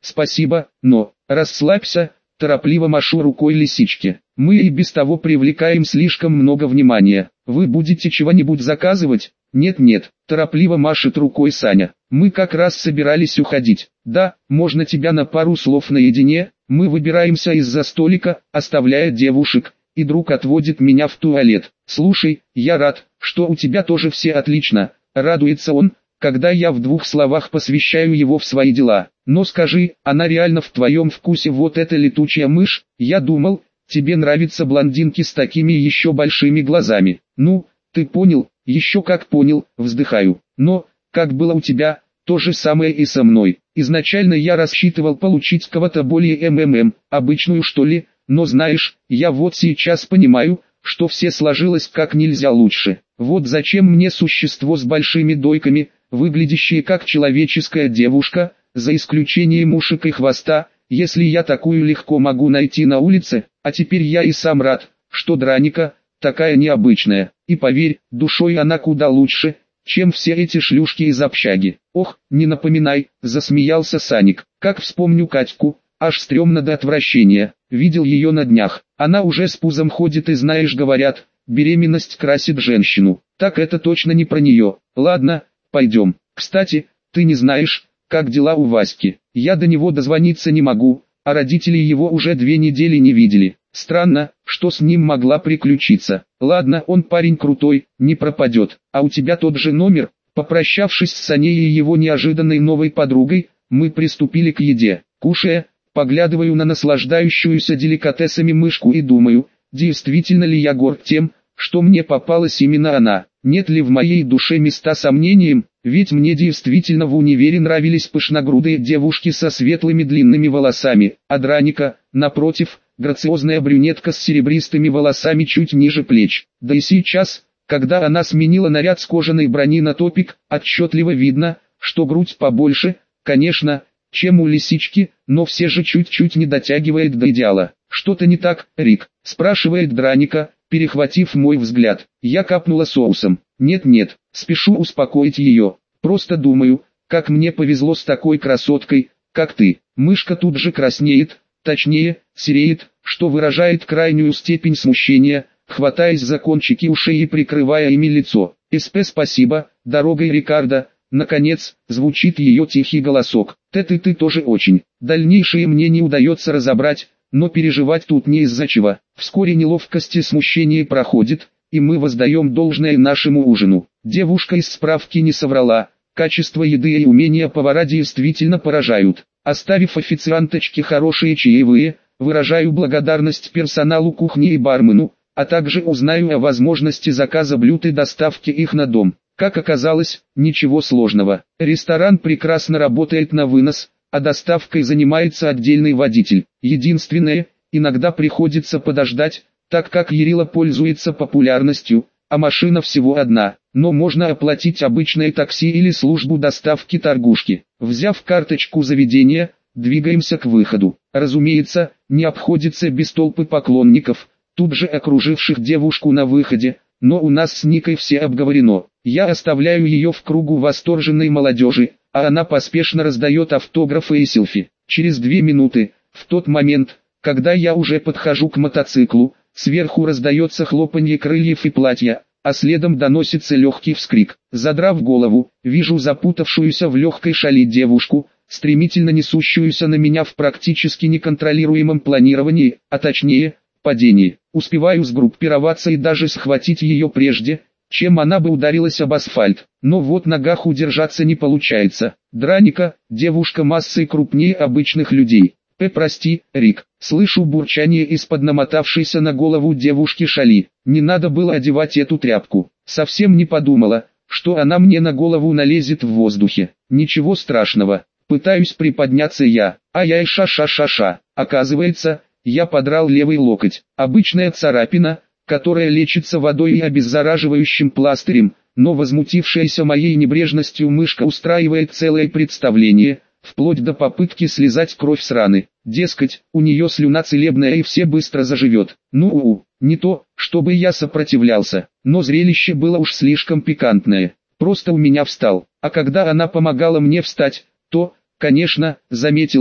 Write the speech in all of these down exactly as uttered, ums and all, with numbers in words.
спасибо, но, расслабься, торопливо машу рукой лисичке. Мы и без того привлекаем слишком много внимания. Вы будете чего-нибудь заказывать? Нет-нет, торопливо машет рукой Саня. Мы как раз собирались уходить. Да, можно тебя на пару слов наедине? Мы выбираемся из-за столика, оставляя девушек, и друг отводит меня в туалет. Слушай, я рад, что у тебя тоже все отлично, радуется он, когда я в двух словах посвящаю его в свои дела. Но скажи, она реально в твоем вкусе вот эта летучая мышь? Я думал, тебе нравятся блондинки с такими еще большими глазами. Ну, ты понял, еще как понял, вздыхаю. Но, как было у тебя, то же самое и со мной. Изначально я рассчитывал получить кого-то более МММ, обычную что ли, но знаешь, я вот сейчас понимаю, что все сложилось как нельзя лучше. Вот зачем мне существо с большими дойками, выглядящее как человеческая девушка, за исключением ушек и хвоста, если я такую легко могу найти на улице, а теперь я и сам рад, что Драника, такая необычная, и поверь, душой она куда лучше, чем все эти шлюшки из общаги. Ох, не напоминай, засмеялся Саник, как вспомню Катьку, аж стрёмно до отвращения, видел ее на днях, она уже с пузом ходит и знаешь говорят, беременность красит женщину, так это точно не про нее. Ладно, пойдем. Кстати, ты не знаешь, как дела у Васьки, я до него дозвониться не могу, а родители его уже две недели не видели. Странно, что с ним могла приключиться. Ладно, он парень крутой, не пропадет. А у тебя тот же номер? Попрощавшись с Саней и его неожиданной новой подругой, мы приступили к еде. Кушая, поглядываю на наслаждающуюся деликатесами мышку и думаю, действительно ли я горд тем, что мне попалась именно она. Нет ли в моей душе места сомнениям, ведь мне действительно в универе нравились пышногрудые девушки со светлыми длинными волосами, а Драника, напротив, грациозная брюнетка с серебристыми волосами чуть ниже плеч. Да и сейчас, когда она сменила наряд с кожаной брони на топик, отчетливо видно, что грудь побольше, конечно, чем у лисички, но все же чуть-чуть не дотягивает до идеала. «Что-то не так, Рик?» – спрашивает Драника, перехватив мой взгляд. Я капнула соусом. Нет-нет, спешу успокоить ее. Просто думаю, как мне повезло с такой красоткой, как ты. Мышка тут же краснеет, точнее, сереет, что выражает крайнюю степень смущения, хватаясь за кончики ушей и прикрывая ими лицо. «СП спасибо, дорогой Рикардо», наконец, звучит ее тихий голосок. «Ты-ты-ты тоже очень». Дальнейшее мне не удается разобрать, но переживать тут не из-за чего. Вскоре неловкость и смущение проходит, и мы воздаем должное нашему ужину. Девушка из справки не соврала, качество еды и умения повара действительно поражают. Оставив официанточке хорошие чаевые, выражаю благодарность персоналу кухни и бармену, а также узнаю о возможности заказа блюд и доставки их на дом. Как оказалось, ничего сложного. Ресторан прекрасно работает на вынос, а доставкой занимается отдельный водитель. Единственное, иногда приходится подождать, так как Ярила пользуется популярностью, а машина всего одна, но можно оплатить обычное такси или службу доставки торгушки. Взяв карточку заведения, двигаемся к выходу. Разумеется, не обходится без толпы поклонников, тут же окруживших девушку на выходе, но у нас с Никой все обговорено. Я оставляю ее в кругу восторженной молодежи, а она поспешно раздает автографы и селфи. Через две минуты, в тот момент, когда я уже подхожу к мотоциклу, сверху раздается хлопанье крыльев и платья, а следом доносится легкий вскрик. Задрав голову, вижу запутавшуюся в легкой шали девушку, стремительно несущуюся на меня в практически неконтролируемом планировании, а точнее, падении. Успеваю сгруппироваться и даже схватить ее прежде, чем она бы ударилась об асфальт. Но вот ногах удержаться не получается. Драника, девушка массой крупнее обычных людей. П. Прости, Рик. Слышу бурчание из-под намотавшейся на голову девушки шали. Не надо было одевать эту тряпку. Совсем не подумала, что она мне на голову налезет в воздухе. Ничего страшного. Пытаюсь приподняться я. Ай-яй, ша-ша-ша-ша. Оказывается, я подрал левый локоть. Обычная царапина, которая лечится водой и обеззараживающим пластырем, но возмутившаяся моей небрежностью мышка устраивает целое представление, вплоть до попытки слезать кровь с раны. Дескать, у нее слюна целебная и все быстро заживет. Ну-у, не то, чтобы я сопротивлялся, но зрелище было уж слишком пикантное. Просто у меня встал, а когда она помогала мне встать, то, конечно, заметила,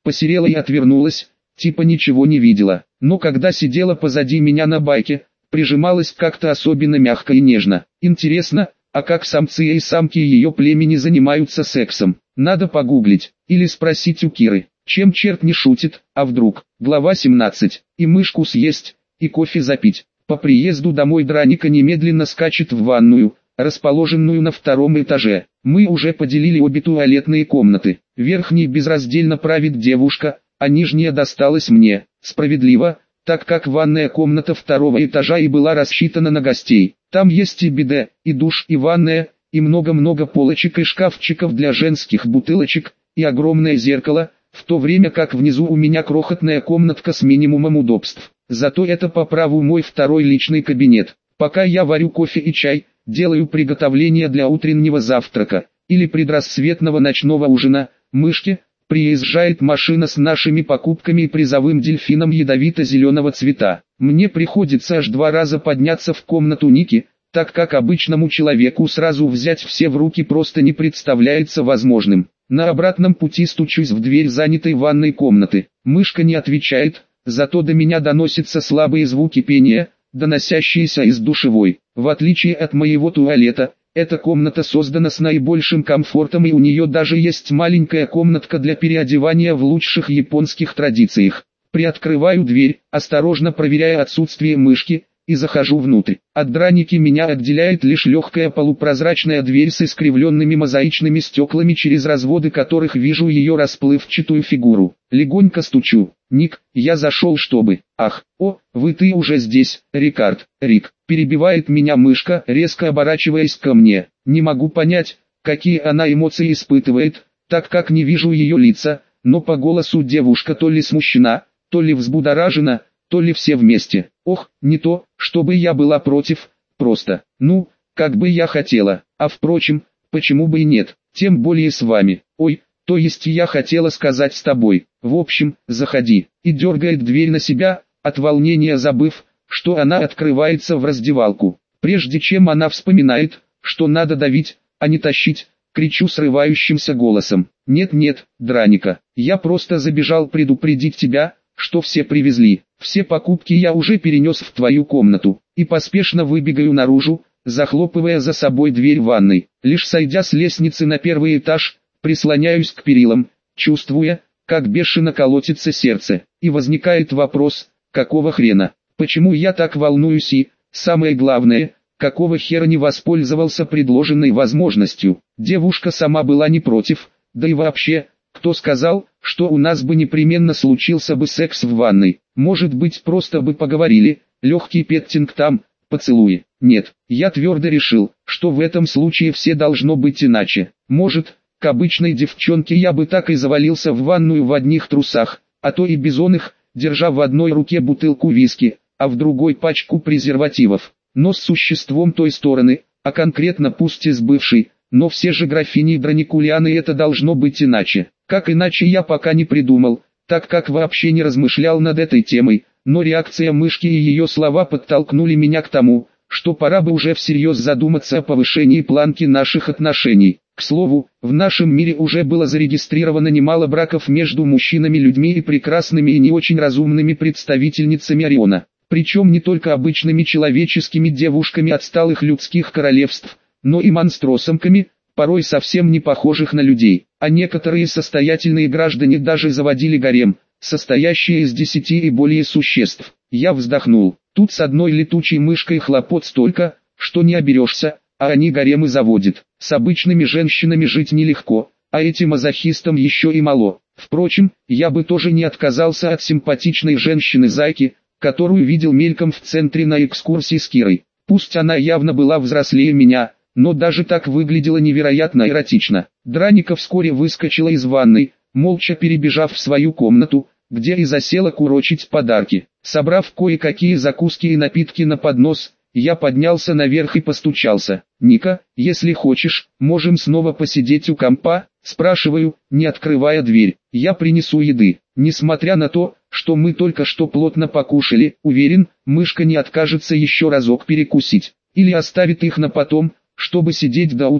посерела и отвернулась, типа ничего не видела. Но когда сидела позади меня на байке, прижималась как-то особенно мягко и нежно. Интересно, а как самцы и самки ее племени занимаются сексом? Надо погуглить, или спросить у Киры. Чем черт не шутит, а вдруг? Глава семнадцать. И мышку съесть, и кофе запить. По приезду домой Драника немедленно скачет в ванную, расположенную на втором этаже. Мы уже поделили обе туалетные комнаты. Верхней безраздельно правит девушка, а нижняя досталась мне. Справедливо, так как ванная комната второго этажа и была рассчитана на гостей. Там есть и биде, и душ, и ванная, и много-много полочек и шкафчиков для женских бутылочек, и огромное зеркало, в то время как внизу у меня крохотная комнатка с минимумом удобств. Зато это по праву мой второй личный кабинет. Пока я варю кофе и чай, делаю приготовления для утреннего завтрака, или предрассветного ночного ужина, мышки, приезжает машина с нашими покупками и призовым дельфином ядовито-зеленого цвета. Мне приходится аж два раза подняться в комнату Ники, так как обычному человеку сразу взять все в руки просто не представляется возможным. На обратном пути стучусь в дверь занятой ванной комнаты. Мышка не отвечает, зато до меня доносятся слабые звуки пения, доносящиеся из душевой. В отличие от моего туалета, эта комната создана с наибольшим комфортом, и у нее даже есть маленькая комнатка для переодевания в лучших японских традициях. Приоткрываю дверь, осторожно проверяя отсутствие мышки, и захожу внутрь. От Драники меня отделяет лишь легкая полупрозрачная дверь с искривленными мозаичными стеклами, через разводы которых вижу ее расплывчатую фигуру. Легонько стучу. «Ник, я зашел чтобы...» «Ах, о, вы ты уже здесь, Рикард, Рик», перебивает меня мышка, резко оборачиваясь ко мне. Не могу понять, какие она эмоции испытывает, так как не вижу ее лица, но по голосу девушка то ли смущена, то ли взбудоражена, то ли все вместе. Ох, не то, чтобы я была против, просто, ну, как бы я хотела, а впрочем, почему бы и нет, тем более с вами. Ой, то есть я хотела сказать с тобой. В общем, заходи. И дергает дверь на себя, от волнения забыв, что она открывается в раздевалку. Прежде чем она вспоминает, что надо давить, а не тащить, кричу срывающимся голосом. Нет-нет, Драника, я просто забежал предупредить тебя, что все привезли. Все покупки я уже перенес в твою комнату, и поспешно выбегаю наружу, захлопывая за собой дверь ванной. Лишь сойдя с лестницы на первый этаж, прислоняюсь к перилам, чувствуя, как бешено колотится сердце, и возникает вопрос, какого хрена, почему я так волнуюсь и, самое главное, какого хера не воспользовался предложенной возможностью. Девушка сама была не против, да и вообще, кто сказал, что у нас бы непременно случился бы секс в ванной? Может быть, просто бы поговорили, легкий петтинг там, поцелуи. Нет, я твердо решил, что в этом случае все должно быть иначе. Может, к обычной девчонке я бы так и завалился в ванную в одних трусах, а то и без оных, держа в одной руке бутылку виски, а в другой пачку презервативов. Но с существом той стороны, а конкретно пусть и с бывшей, но все же графини Драникулианы, это должно быть иначе. Как иначе я пока не придумал, так как вообще не размышлял над этой темой, но реакция мышки и ее слова подтолкнули меня к тому, что пора бы уже всерьез задуматься о повышении планки наших отношений. К слову, в нашем мире уже было зарегистрировано немало браков между мужчинами-людьми и прекрасными и не очень разумными представительницами Ориона. Причем не только обычными человеческими девушками отсталых людских королевств, но и монстросамками, порой совсем не похожих на людей. А некоторые состоятельные граждане даже заводили гарем, состоящий из десяти и более существ. Я вздохнул. Тут с одной летучей мышкой хлопот столько, что не оберешься, а они гаремы заводят. С обычными женщинами жить нелегко, а этим мазохистам еще и мало. Впрочем, я бы тоже не отказался от симпатичной женщины-зайки, которую видел мельком в центре на экскурсии с Кирой. Пусть она явно была взрослее меня, но даже так выглядела невероятно эротично. Драника вскоре выскочила из ванной, молча перебежав в свою комнату, где и засела курочить подарки. Собрав кое-какие закуски и напитки на поднос, я поднялся наверх и постучался. «Ника, если хочешь, можем снова посидеть у компа?» Спрашиваю, не открывая дверь. «Я принесу еды». Несмотря на то, что мы только что плотно покушали, уверен, мышка не откажется еще разок перекусить. Или оставит их на потом, чтобы сидеть до утра,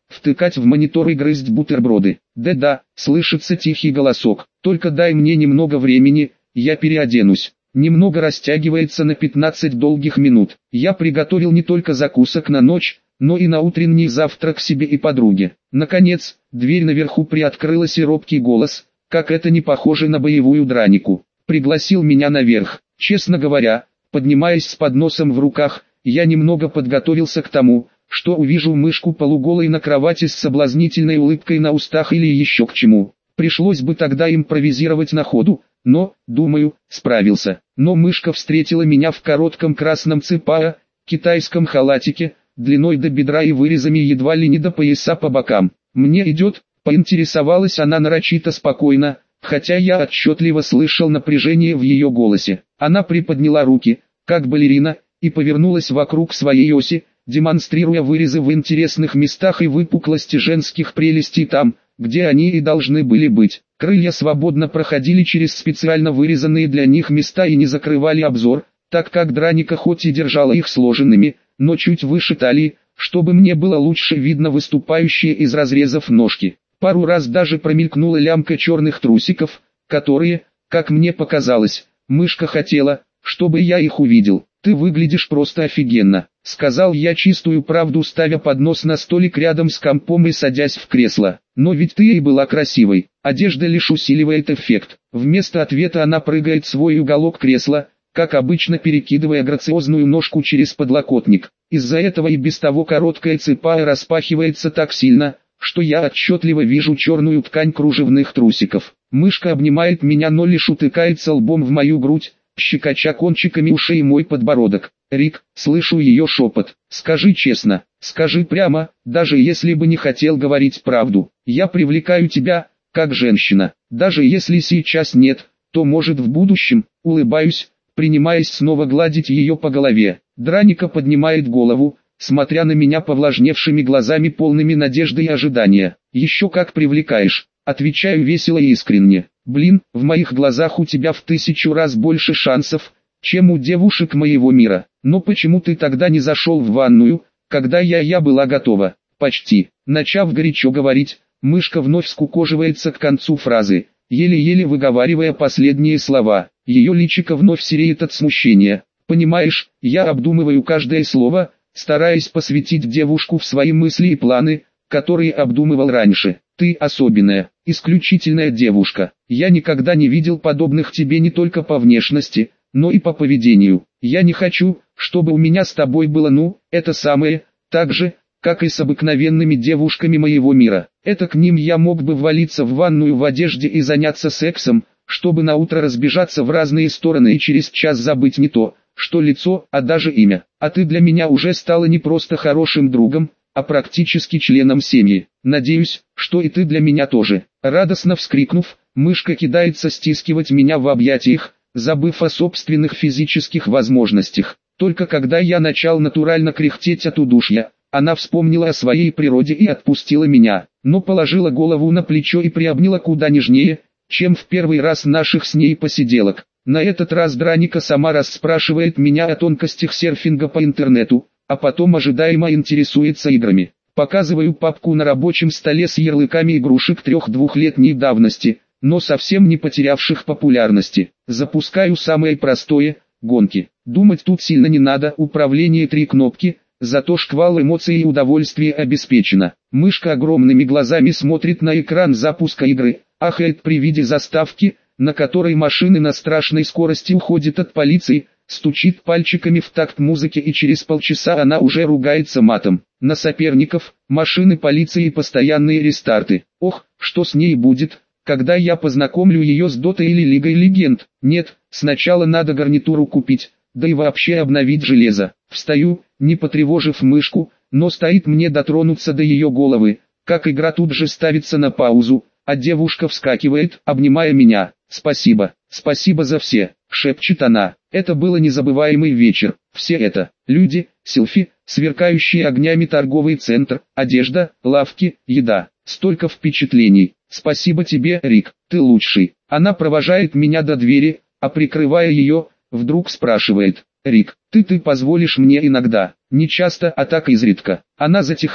втыкать в монитор и грызть бутерброды. Да-да, слышится тихий голосок. Только дай мне немного времени, я переоденусь. Немного растягивается на пятнадцать долгих минут. Я приготовил не только закусок на ночь, но и на утренний завтрак себе и подруге. Наконец, дверь наверху приоткрылась и робкий голос, как это не похоже на боевую дранику, пригласил меня наверх. Честно говоря, поднимаясь с подносом в руках, я немного подготовился к тому, что увижу мышку полуголой на кровати с соблазнительной улыбкой на устах или еще к чему. Пришлось бы тогда импровизировать на ходу, но, думаю, справился. Но мышка встретила меня в коротком красном ципао, китайском халатике, длиной до бедра и вырезами едва ли не до пояса по бокам. «Мне идет», — поинтересовалась она нарочито спокойно, хотя я отчетливо слышал напряжение в ее голосе. Она приподняла руки, как балерина, и повернулась вокруг своей оси, демонстрируя вырезы в интересных местах и выпуклости женских прелестей там, где они и должны были быть. Крылья свободно проходили через специально вырезанные для них места и не закрывали обзор, так как драника хоть и держала их сложенными, но чуть выше талии, чтобы мне было лучше видно выступающие из разрезов ножки. Пару раз даже промелькнула лямка черных трусиков, которые, как мне показалось, мышка хотела, чтобы я их увидел. «Ты выглядишь просто офигенно», — сказал я чистую правду, ставя поднос на столик рядом с компом и садясь в кресло. «Но ведь ты и была красивой, одежда лишь усиливает эффект». Вместо ответа она прыгает в свой уголок кресла, как обычно перекидывая грациозную ножку через подлокотник. Из-за этого и без того короткая ципао распахивается так сильно, что я отчетливо вижу черную ткань кружевных трусиков. Мышка обнимает меня, но лишь утыкается лбом в мою грудь, щекоча кончиками ушей мой подбородок. «Рик», слышу ее шепот, «скажи честно, скажи прямо, даже если бы не хотел говорить правду. Я привлекаю тебя, как женщина. Даже если сейчас нет, то может в будущем». Улыбаюсь, принимаясь снова гладить ее по голове. Драника поднимает голову, смотря на меня повлажневшими глазами, полными надежды и ожидания. «Еще как привлекаешь», отвечаю весело и искренне. «Блин, в моих глазах у тебя в тысячу раз больше шансов, чем у девушек моего мира. Но почему ты тогда не зашел в ванную, когда я я была готова?» Почти. Начав горячо говорить, мышка вновь скукоживается к концу фразы, еле-еле выговаривая последние слова. Ее личико вновь сереет от смущения. «Понимаешь, я обдумываю каждое слово, стараясь посвятить девушку в свои мысли и планы, которые обдумывал раньше. Ты особенная, исключительная девушка. Я никогда не видел подобных тебе не только по внешности, но и по поведению. Я не хочу, чтобы у меня с тобой было ну, это самое, так же, как и с обыкновенными девушками моего мира. Это к ним я мог бы ввалиться в ванную в одежде и заняться сексом, чтобы на утро разбежаться в разные стороны и через час забыть не то, что лицо, а даже имя. А ты для меня уже стала не просто хорошим другом, а практически членом семьи. Надеюсь, что и ты для меня тоже». Радостно вскрикнув, мышка кидается стискивать меня в объятиях, забыв о собственных физических возможностях. Только когда я начал натурально кряхтеть от удушья, она вспомнила о своей природе и отпустила меня, но положила голову на плечо и приобняла куда нежнее, чем в первый раз наших с ней посиделок. На этот раз Драника сама расспрашивает меня о тонкостях серфинга по интернету, а потом ожидаемо интересуется играми. Показываю папку на рабочем столе с ярлыками игрушек трех-двухлетней давности, но совсем не потерявших популярности. Запускаю самое простое – гонки. Думать тут сильно не надо, управление три кнопки, зато шквал эмоций и удовольствия обеспечено. Мышка огромными глазами смотрит на экран запуска игры, ахает при виде заставки, на которой машины на страшной скорости уходят от полиции, стучит пальчиками в такт музыки, и через полчаса она уже ругается матом. На соперников, машины полиции и постоянные рестарты. Ох, что с ней будет, когда я познакомлю ее с Дотой или Лигой Легенд? Нет, сначала надо гарнитуру купить, да и вообще обновить железо. Встаю, не потревожив мышку, но стоит мне дотронуться до ее головы, как игра тут же ставится на паузу, а девушка вскакивает, обнимая меня. «Спасибо, спасибо за все», — шепчет она. Это было незабываемый вечер. Все это — люди, селфи, сверкающие огнями торговый центр, одежда, лавки, еда. Столько впечатлений. Спасибо тебе, Рик, ты лучший. Она провожает меня до двери, а прикрывая ее, вдруг спрашивает: «Рик, ты ты позволишь мне иногда?» Не часто, а так изредка. Она затихает,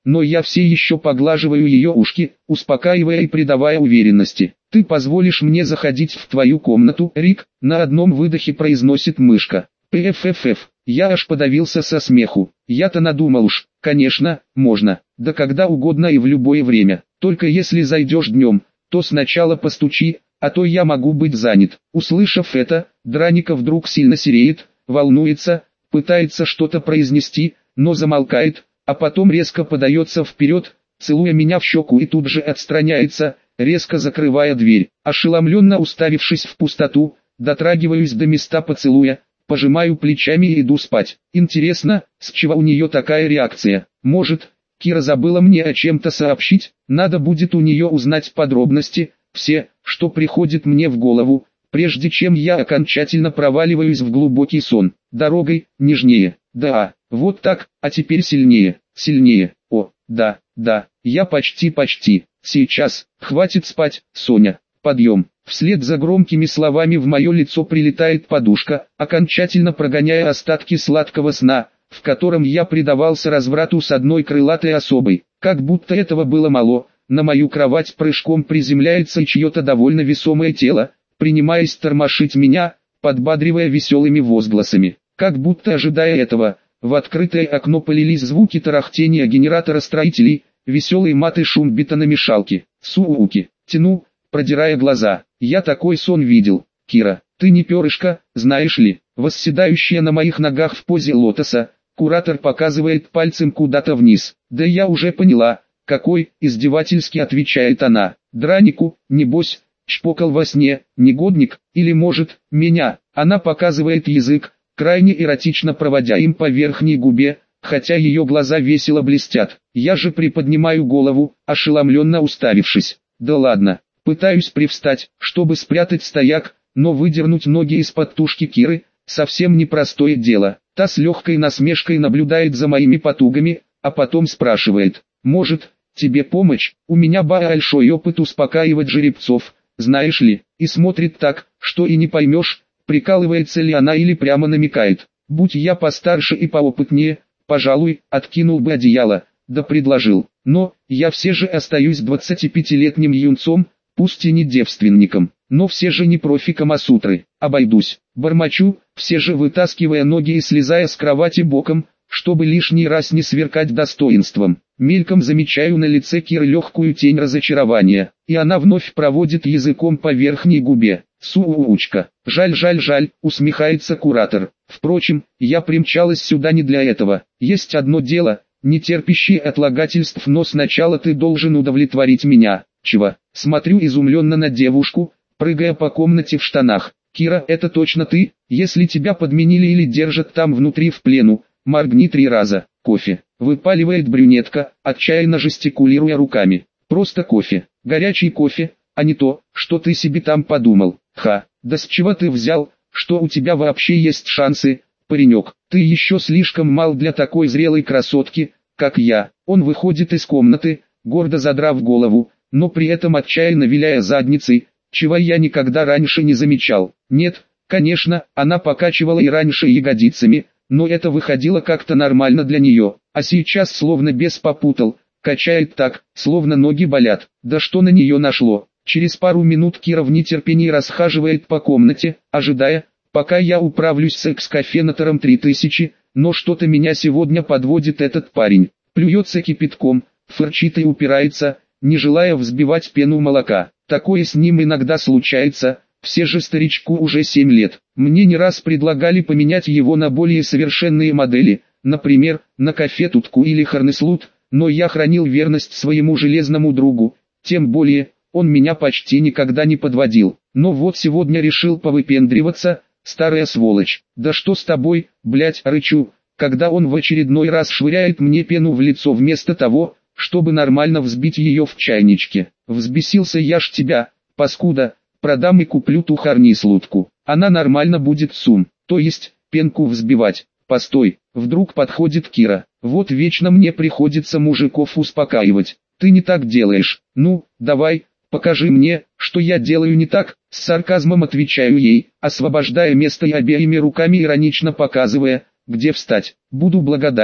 но я все еще поглаживаю ее ушки, успокаивая и придавая уверенности. «Ты позволишь мне заходить в твою комнату, Рик?» — на одном выдохе произносит мышка. «Пффф». Я аж подавился со смеху. Я-то надумал уж, конечно, можно, да когда угодно и в любое время. Только если зайдешь днем, то сначала постучи, а то я могу быть занят. Услышав это, Драника вдруг сильно сереет, волнуется, пытается что-то произнести, но замолкает, а потом резко подается вперед, целуя меня в щеку и тут же отстраняется, резко закрывая дверь. Ошеломленно уставившись в пустоту, дотрагиваюсь до места поцелуя, пожимаю плечами и иду спать. Интересно, с чего у нее такая реакция? Может, Кира забыла мне о чем-то сообщить? Надо будет у нее узнать подробности, все, что приходит мне в голову, прежде чем я окончательно проваливаюсь в глубокий сон. Дорогой, нежнее. Да, вот так, а теперь сильнее, сильнее. О, да, да, я почти-почти. Сейчас, хватит спать, Соня. Подъем. Вслед за громкими словами в мое лицо прилетает подушка, окончательно прогоняя остатки сладкого сна, в котором я предавался разврату с одной крылатой особой. Как будто этого было мало, на мою кровать прыжком приземляется чье-то довольно весомое тело, принимаясь тормошить меня, подбадривая веселыми возгласами. Как будто ожидая этого, в открытое окно полились звуки тарахтения генератора строителей, веселый мат и шум бетономешалки. Сууки, тяну, продирая глаза. Я такой сон видел. Кира, ты не перышко, знаешь ли. Восседающая на моих ногах в позе лотоса, куратор показывает пальцем куда-то вниз. Да я уже поняла, какой, издевательски отвечает она. Дранику, небось, чпокал во сне, негодник, или может, меня. Она показывает язык, крайне эротично проводя им по верхней губе, хотя ее глаза весело блестят. Я же приподнимаю голову, ошеломленно уставившись. Да ладно. Пытаюсь привстать, чтобы спрятать стояк, но выдернуть ноги из-под тушки Киры – совсем непростое дело. Та с легкой насмешкой наблюдает за моими потугами, а потом спрашивает: «Может, тебе помочь? У меня большой опыт успокаивать жеребцов, знаешь ли?» И смотрит так, что и не поймешь, прикалывается ли она или прямо намекает. Будь я постарше и поопытнее, пожалуй, откинул бы одеяло, да предложил. Но, я все же остаюсь двадцатипятилетним юнцом, пусть и не девственником, но все же не профи Камасутры. Обойдусь, бормочу, все же вытаскивая ноги и слезая с кровати боком, чтобы лишний раз не сверкать достоинством. Мельком замечаю на лице Киры легкую тень разочарования, и она вновь проводит языком по верхней губе. Суучка, жаль, жаль, жаль, усмехается куратор. Впрочем, я примчалась сюда не для этого. Есть одно дело, не терпящее отлагательств, но сначала ты должен удовлетворить меня. Чего? Смотрю изумленно на девушку, прыгая по комнате в штанах. Кира, это точно ты? Если тебя подменили или держат там внутри в плену, моргни три раза. Кофе. Выпаливает брюнетка, отчаянно жестикулируя руками. Просто кофе. Горячий кофе, а не то, что ты себе там подумал. Ха, да с чего ты взял, что у тебя вообще есть шансы, паренек? Ты еще слишком мал для такой зрелой красотки, как я. Он выходит из комнаты, гордо задрав голову, но при этом отчаянно виляя задницей, чего я никогда раньше не замечал. Нет, конечно, она покачивала и раньше ягодицами, но это выходило как-то нормально для нее, а сейчас словно бес попутал, качает так, словно ноги болят. Да что на нее нашло? Через пару минут Кира в нетерпении расхаживает по комнате, ожидая, пока я управлюсь с экс-кофенатором три тысячи, но что-то меня сегодня подводит этот парень. Плюется кипятком, фырчит и упирается, не желая взбивать пену молока. Такое с ним иногда случается, все же старичку уже семь лет. Мне не раз предлагали поменять его на более совершенные модели, например, на кофе-тутку или харнеслут, но я хранил верность своему железному другу, тем более, он меня почти никогда не подводил. Но вот сегодня решил повыпендриваться, старая сволочь. Да что с тобой, блять, рычу, когда он в очередной раз швыряет мне пену в лицо вместо того, чтобы нормально взбить ее в чайничке. Взбесился я ж тебя, паскуда, продам и куплю ту харнислутку. Она нормально будет сум, то есть, пенку взбивать. Постой, вдруг подходит Кира. Вот вечно мне приходится мужиков успокаивать. Ты не так делаешь. Ну, давай, покажи мне, что я делаю не так. С сарказмом отвечаю ей, освобождая место и обеими руками иронично показывая, где встать. Буду благодарен,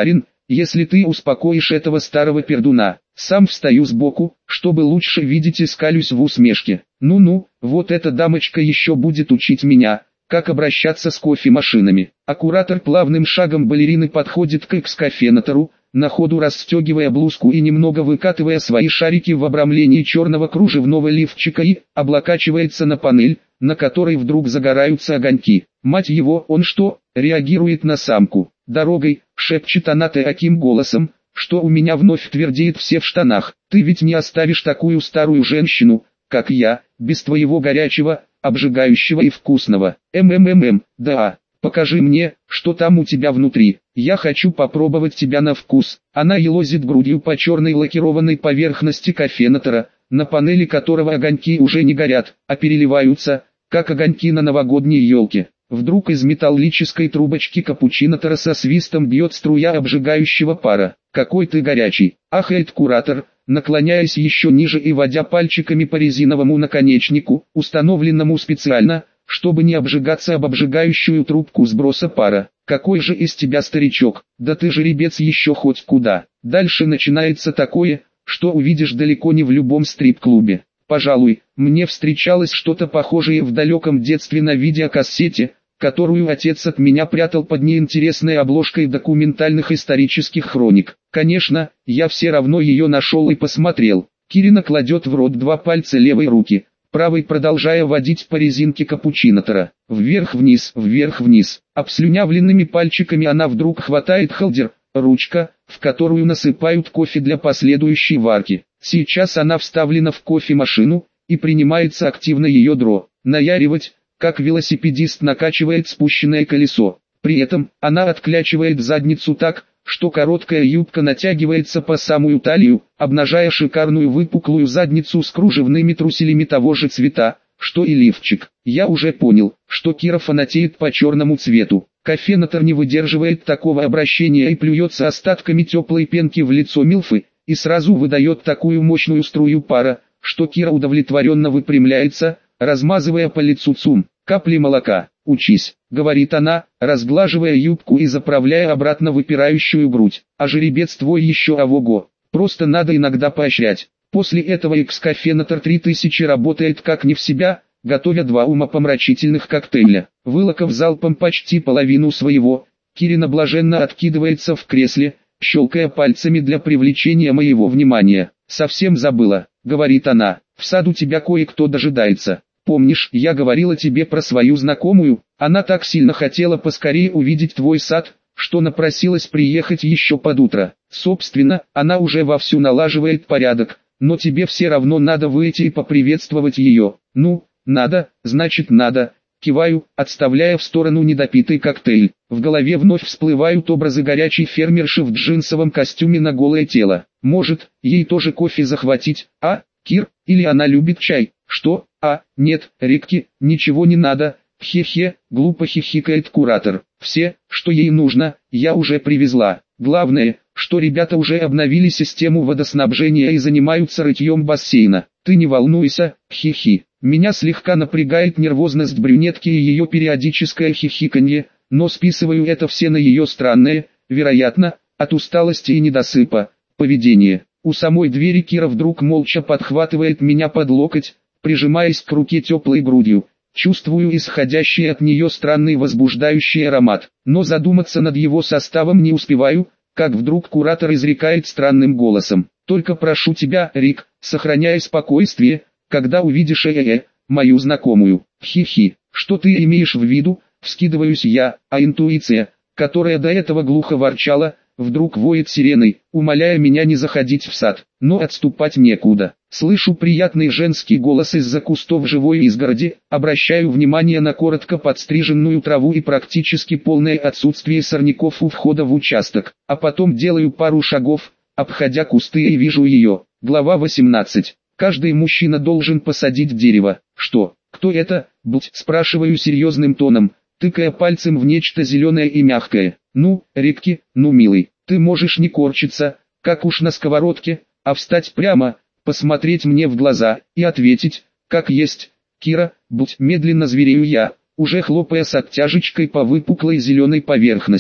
если ты успокоишь этого старого пердуна. Сам встаю сбоку, чтобы лучше видеть, и скалюсь в усмешке. Ну-ну, вот эта дамочка еще будет учить меня, как обращаться с кофемашинами. А куратор плавным шагом балерины подходит к экскафенатору, на ходу расстегивая блузку и немного выкатывая свои шарики в обрамлении черного кружевного лифчика, и облокачивается на панель, на которой вдруг загораются огоньки. Мать его, он что, реагирует на самку? «Дорогой», — шепчет она таким голосом, что у меня вновь твердеет все в штанах. «Ты ведь не оставишь такую старую женщину, как я, без твоего горячего, обжигающего и вкусного. МММ, да, покажи мне, что там у тебя внутри. Я хочу попробовать тебя на вкус». Она елозит грудью по черной лакированной поверхности кофенатора, на панели которого огоньки уже не горят, а переливаются, как огоньки на новогодней елке. Вдруг из металлической трубочки капучинатора со свистом бьет струя обжигающего пара. «Какой ты горячий!» — ахает куратор, наклоняясь еще ниже и водя пальчиками по резиновому наконечнику, установленному специально, чтобы не обжигаться об обжигающую трубку сброса пара. «Какой же из тебя старичок! Да ты жеребец еще хоть куда!» Дальше начинается такое, что увидишь далеко не в любом стрип-клубе. Пожалуй, мне встречалось что-то похожее в далеком детстве на видеокассете, которую отец от меня прятал под неинтересной обложкой документальных исторических хроник. Конечно, я все равно ее нашел и посмотрел. Кирина кладет в рот два пальца левой руки, правой продолжая водить по резинке капучинатора. Вверх-вниз, вверх-вниз. Обслюнявленными пальчиками она вдруг хватает холдер, ручка, в которую насыпают кофе для последующей варки. Сейчас она вставлена в кофемашину, и принимается активно ее дро, наяривать, как велосипедист накачивает спущенное колесо. При этом, она отклячивает задницу так, что короткая юбка натягивается по самую талию, обнажая шикарную выпуклую задницу с кружевными труселями того же цвета, что и лифчик. Я уже понял, что Кира фанатеет по черному цвету. Кофенатор не выдерживает такого обращения и плюется остатками теплой пенки в лицо милфы, и сразу выдает такую мощную струю пара, что Кира удовлетворенно выпрямляется, размазывая по лицу цум. «Капли молока, учись», — говорит она, разглаживая юбку и заправляя обратно выпирающую грудь. «А жеребец твой еще авого, просто надо иногда поощрять». После этого экскафенатор три тысячи работает как не в себя, готовя два умопомрачительных коктейля. Вылокав залпом почти половину своего, Кирина блаженно откидывается в кресле, щелкая пальцами для привлечения моего внимания. «Совсем забыла», — говорит она, — «в саду тебя кое-кто дожидается. Помнишь, я говорила тебе про свою знакомую? Она так сильно хотела поскорее увидеть твой сад, что напросилась приехать еще под утро. Собственно, она уже вовсю налаживает порядок, но тебе все равно надо выйти и поприветствовать ее». «Ну, надо, значит надо». Киваю, отставляя в сторону недопитый коктейль. В голове вновь всплывают образы горячей фермерши в джинсовом костюме на голое тело. Может, ей тоже кофе захватить, а, Кир, или она любит чай? Что? А, нет, Рикки, ничего не надо. Хе-хе, глупо хихикает куратор. Все, что ей нужно, я уже привезла. Главное, что ребята уже обновили систему водоснабжения и занимаются рытьем бассейна. Ты не волнуйся, хихи. Меня слегка напрягает нервозность брюнетки и ее периодическое хихиканье, но списываю это все на ее странное, вероятно, от усталости и недосыпа, поведение. У самой двери Кира вдруг молча подхватывает меня под локоть, прижимаясь к руке теплой грудью. Чувствую исходящий от нее странный возбуждающий аромат, но задуматься над его составом не успеваю, как вдруг куратор изрекает странным голосом. «Только прошу тебя, Рик, сохраняй спокойствие, когда увидишь э-э, мою знакомую». «Хи-хи, что ты имеешь в виду?» — вскидываюсь я, а интуиция, которая до этого глухо ворчала, вдруг воет сиреной, умоляя меня не заходить в сад, но отступать некуда. Слышу приятный женский голос из-за кустов живой изгороди, обращаю внимание на коротко подстриженную траву и практически полное отсутствие сорняков у входа в участок, а потом делаю пару шагов, обходя кусты, и вижу ее. Глава восемнадцать. Каждый мужчина должен посадить дерево. Что? Кто это? Блять, спрашиваю серьезным тоном, тыкая пальцем в нечто зеленое и мягкое. «Ну, Рикки, ну милый, ты можешь не корчиться, как уж на сковородке, а встать прямо, посмотреть мне в глаза и ответить, как есть». «Кира, будь», медленно зверею я, уже хлопая с оттяжечкой по выпуклой зеленой поверхности.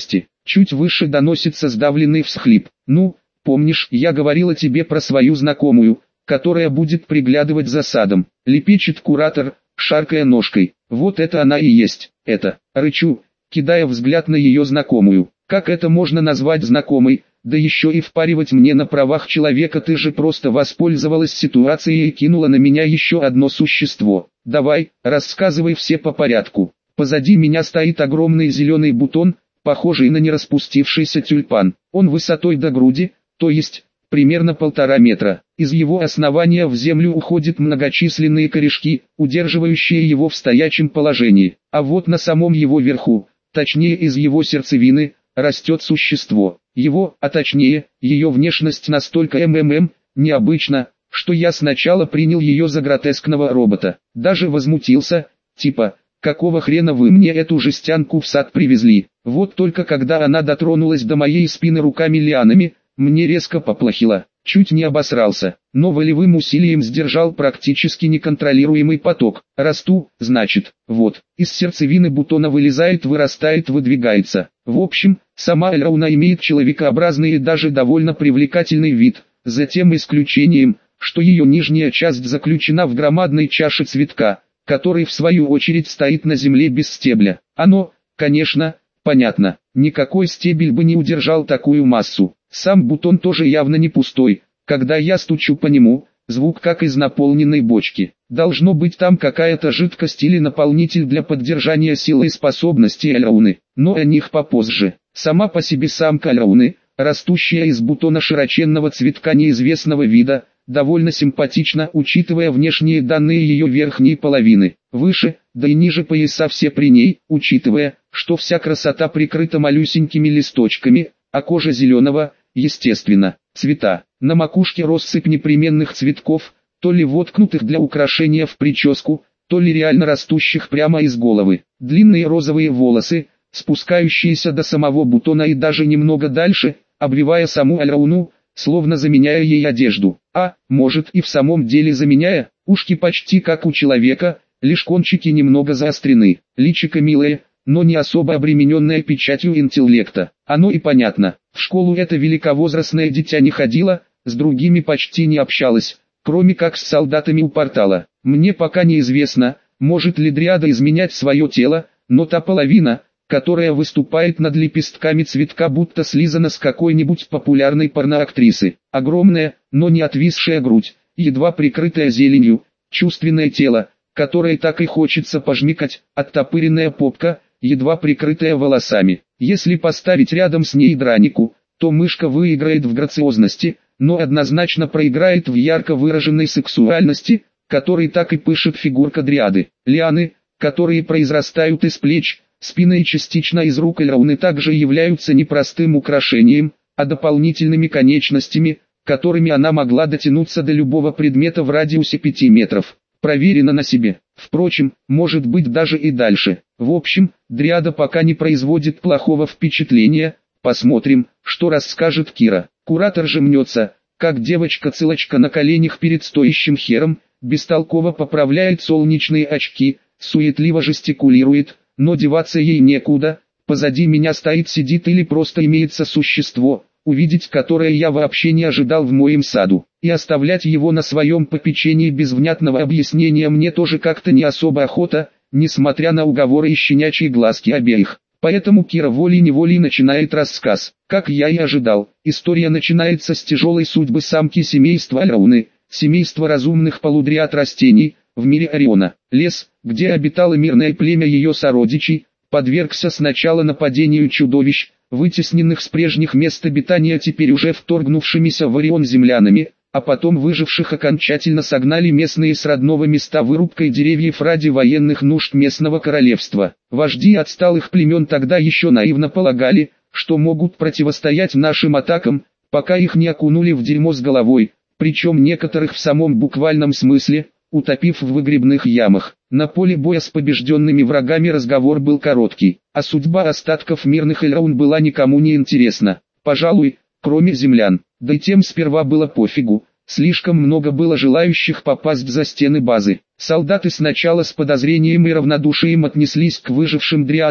Чуть выше доносится сдавленный всхлип. Ну, помнишь, я говорила тебе про свою знакомую, которая будет приглядывать за садом. Лепечет куратор, шаркая ножкой. Вот это она и есть, это. Рычу, кидая взгляд на ее знакомую. Как это можно назвать знакомой, да еще и впаривать мне на правах человека? Ты же просто воспользовалась ситуацией и кинула на меня еще одно существо. Давай, рассказывай все по порядку. Позади меня стоит огромный зеленый бутон, похожий на нераспустившийся тюльпан. Он высотой до груди, то есть примерно полтора метра. Из его основания в землю уходят многочисленные корешки, удерживающие его в стоячем положении. А вот на самом его верху, точнее из его сердцевины, растет существо. Его, а точнее, ее внешность настолько МММ, необычна, что я сначала принял ее за гротескного робота. Даже возмутился, типа, какого хрена вы мне эту жестянку в сад привезли? Вот только когда она дотронулась до моей спины руками-лианами, мне резко поплохело. Чуть не обосрался, но волевым усилием сдержал практически неконтролируемый поток. Расту, значит, вот, из сердцевины бутона вылезает, вырастает, выдвигается. В общем, сама Эльрауна имеет человекообразный и даже довольно привлекательный вид, за тем исключением, что ее нижняя часть заключена в громадной чаше цветка, который в свою очередь стоит на земле без стебля. Оно, конечно, понятно, никакой стебель бы не удержал такую массу. Сам бутон тоже явно не пустой. Когда я стучу по нему, звук как из наполненной бочки. Должно быть там какая-то жидкость или наполнитель для поддержания силы и способностей Эльрауны, но о них попозже. Сама по себе самка Эльрауны, растущая из бутона широченного цветка неизвестного вида, довольно симпатична, учитывая внешние данные ее верхней половины. Выше, да и ниже пояса все при ней, учитывая, что вся красота прикрыта малюсенькими листочками, а кожа зеленого, естественно, цвета. На макушке россыпь непременных цветков, то ли воткнутых для украшения в прическу, то ли реально растущих прямо из головы. Длинные розовые волосы, спускающиеся до самого бутона и даже немного дальше, обвивая саму Эльрауну, словно заменяя ей одежду. А, может и в самом деле заменяя, ушки почти как у человека, лишь кончики немного заострены. Личико милое, но не особо обремененное печатью интеллекта. Оно и понятно. В школу это великовозрастное дитя не ходило, с другими почти не общалась, кроме как с солдатами у портала. Мне пока неизвестно, может ли дриада изменять свое тело, но та половина, которая выступает над лепестками цветка, будто слизана с какой-нибудь популярной порноактрисы. Огромная, но не отвисшая грудь, едва прикрытая зеленью, чувственное тело, которое так и хочется пожмякать, оттопыренная попка, едва прикрытая волосами. Если поставить рядом с ней дранику, то мышка выиграет в грациозности, но однозначно проиграет в ярко выраженной сексуальности, которой так и пышет фигурка дриады. Лианы, которые произрастают из плеч, спины и частично из рук Эльрауны, также являются не простым украшением, а дополнительными конечностями, которыми она могла дотянуться до любого предмета в радиусе пяти метров. Проверено на себе. Впрочем, может быть даже и дальше. В общем, дриада пока не производит плохого впечатления. Посмотрим, что расскажет Кира. Куратор же мнется, как девочка-цылочка на коленях перед стоящим хером, бестолково поправляет солнечные очки, суетливо жестикулирует, но деваться ей некуда. Позади меня стоит, сидит или просто имеется существо, увидеть которое я вообще не ожидал в моем саду. И оставлять его на своем попечении без внятного объяснения мне тоже как-то не особо охота, несмотря на уговоры и щенячьи глазки обеих. Поэтому Кира волей-неволей начинает рассказ. Как я и ожидал, история начинается с тяжелой судьбы самки семейства Эльрауны, семейства разумных полудриад растений, в мире Ориона. Лес, где обитало мирное племя ее сородичей, подвергся сначала нападению чудовищ, вытесненных с прежних мест обитания теперь уже вторгнувшимися в Орион землянами, а потом выживших окончательно согнали местные с родного места вырубкой деревьев ради военных нужд местного королевства. Вожди отсталых племен тогда еще наивно полагали, что могут противостоять нашим атакам, пока их не окунули в дерьмо с головой, причем некоторых в самом буквальном смысле, утопив в выгребных ямах. На поле боя с побежденными врагами разговор был короткий, а судьба остатков мирных Эльраун была никому не интересна, пожалуй, кроме землян, да и тем сперва было пофигу, слишком много было желающих попасть за стены базы. Солдаты сначала с подозрением и равнодушием отнеслись к выжившим дриадам,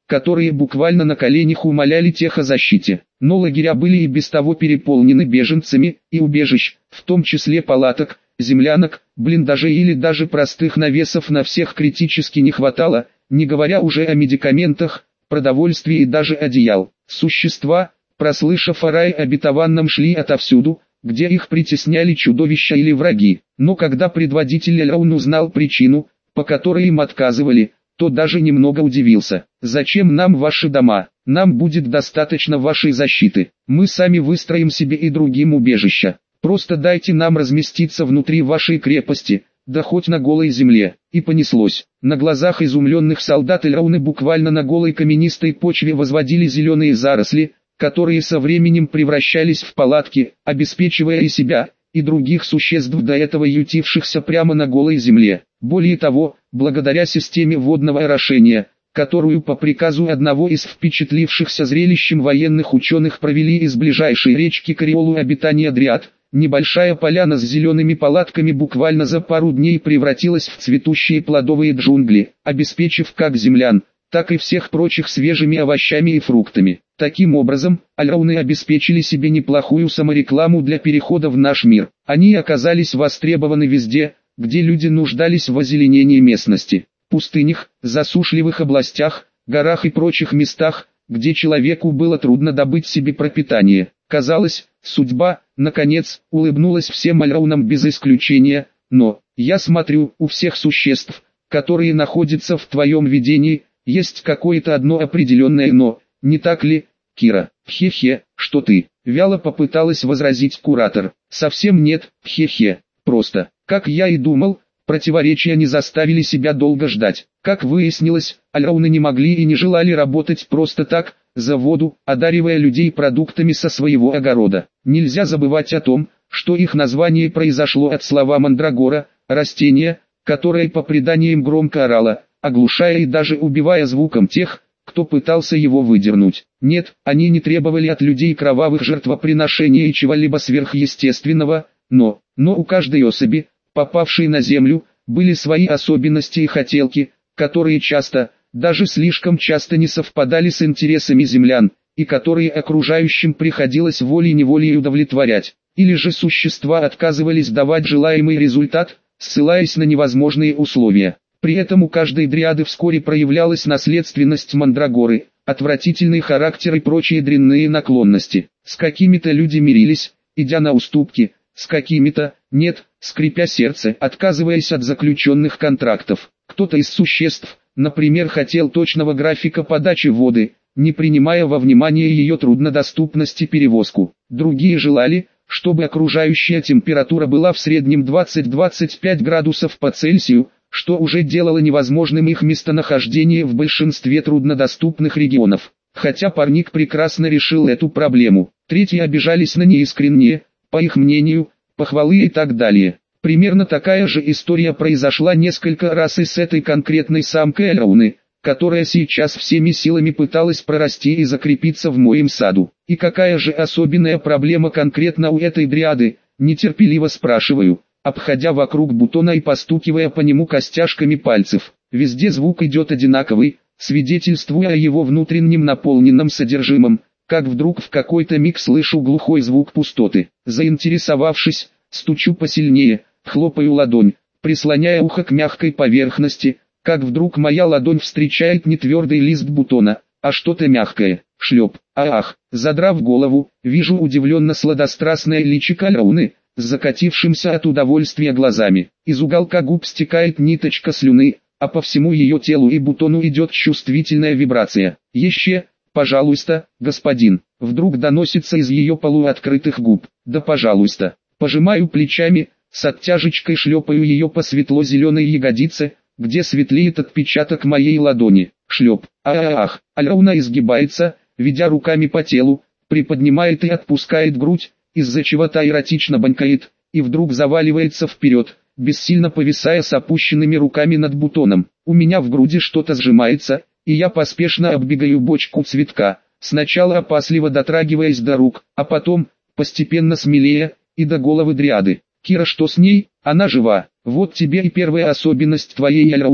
которые буквально на коленях умоляли тех о защите. Но лагеря были и без того переполнены беженцами, и убежищ, в том числе палаток, землянок, блиндажей или даже простых навесов на всех критически не хватало, не говоря уже о медикаментах, продовольствии и даже одеял. Существа, прослышав о рае обетованном, шли отовсюду, где их притесняли чудовища или враги. Но когда предводитель Эльраун узнал причину, по которой им отказывали, то даже немного удивился. «Зачем нам ваши дома? Нам будет достаточно вашей защиты. Мы сами выстроим себе и другим убежища. Просто дайте нам разместиться внутри вашей крепости, да хоть на голой земле». И понеслось. На глазах изумленных солдат Эльрауны буквально на голой каменистой почве возводили зеленые заросли, которые со временем превращались в палатки, обеспечивая и себя, и других существ, до этого ютившихся прямо на голой земле. Более того, благодаря системе водного орошения, которую по приказу одного из впечатлившихся зрелищем военных ученых провели из ближайшей речки к ореолу обитания дриад, небольшая поляна с зелеными палатками буквально за пару дней превратилась в цветущие плодовые джунгли, обеспечив как землян, так и всех прочих свежими овощами и фруктами. Таким образом, Эльрауны обеспечили себе неплохую саморекламу для перехода в наш мир. Они оказались востребованы везде, где люди нуждались в озеленении местности. Пустынях, засушливых областях, горах и прочих местах, где человеку было трудно добыть себе пропитание. Казалось, судьба, наконец, улыбнулась всем Эльраунам без исключения, но, я смотрю, у всех существ, которые находятся в твоем видении, есть какое-то одно определенное «но», не так ли, Кира? Хе-хе, что ты? Вяло попыталась возразить куратор. Совсем нет, хе-хе, просто, как я и думал, противоречия не заставили себя долго ждать. Как выяснилось, Эльрауны не могли и не желали работать просто так, за воду, одаривая людей продуктами со своего огорода. Нельзя забывать о том, что их название произошло от слова мандрагора, растение, которое по преданиям громко орало, оглушая и даже убивая звуком тех, кто пытался его выдернуть. Нет, они не требовали от людей кровавых жертвоприношений и чего-либо сверхъестественного, но, но у каждой особи, попавшей на землю, были свои особенности и хотелки, которые часто, даже слишком часто не совпадали с интересами землян, и которые окружающим приходилось волей-неволей удовлетворять. Или же существа отказывались давать желаемый результат, ссылаясь на невозможные условия. При этом у каждой дриады вскоре проявлялась наследственность мандрагоры, отвратительный характер и прочие дрянные наклонности. С какими-то люди мирились, идя на уступки, с какими-то, нет, скрипя сердце, отказываясь от заключенных контрактов. Кто-то из существ, например, хотел точного графика подачи воды, не принимая во внимание ее труднодоступность и перевозку. Другие желали, чтобы окружающая температура была в среднем двадцать-двадцать пять градусов по Цельсию, что уже делало невозможным их местонахождение в большинстве труднодоступных регионов. Хотя парник прекрасно решил эту проблему. Третьи обижались на неискренние, по их мнению, похвалы и так далее. Примерно такая же история произошла несколько раз и с этой конкретной самкой Эльрауны, которая сейчас всеми силами пыталась прорасти и закрепиться в моем саду. И какая же особенная проблема конкретно у этой дриады, нетерпеливо спрашиваю, обходя вокруг бутона и постукивая по нему костяшками пальцев. Везде звук идет одинаковый, свидетельствуя о его внутреннем наполненном содержимом, как вдруг в какой-то миг слышу глухой звук пустоты. Заинтересовавшись, стучу посильнее, хлопаю ладонь, прислоняя ухо к мягкой поверхности, как вдруг моя ладонь встречает не твердый лист бутона, а что-то мягкое. Шлеп. Ах, задрав голову, вижу удивленно сладострастное личико Эльрауны, с закатившимся от удовольствия глазами. Из уголка губ стекает ниточка слюны, а по всему ее телу и бутону идет чувствительная вибрация. «Еще, пожалуйста, господин», вдруг доносится из ее полуоткрытых губ. «Да пожалуйста». Пожимаю плечами, с оттяжечкой шлепаю ее по светло-зеленой ягодице, где светлеет отпечаток моей ладони. Шлеп. Ах, Эльрауна изгибается, ведя руками по телу, приподнимает и отпускает грудь, из-за чего та эротично банькает, и вдруг заваливается вперед, бессильно повисая с опущенными руками над бутоном. У меня в груди что-то сжимается, и я поспешно оббегаю бочку цветка, сначала опасливо дотрагиваясь до рук, а потом, постепенно смелее, и до головы дриады. «Кира, что с ней? Она жива. Вот тебе и первая особенность твоей Эльрауны»,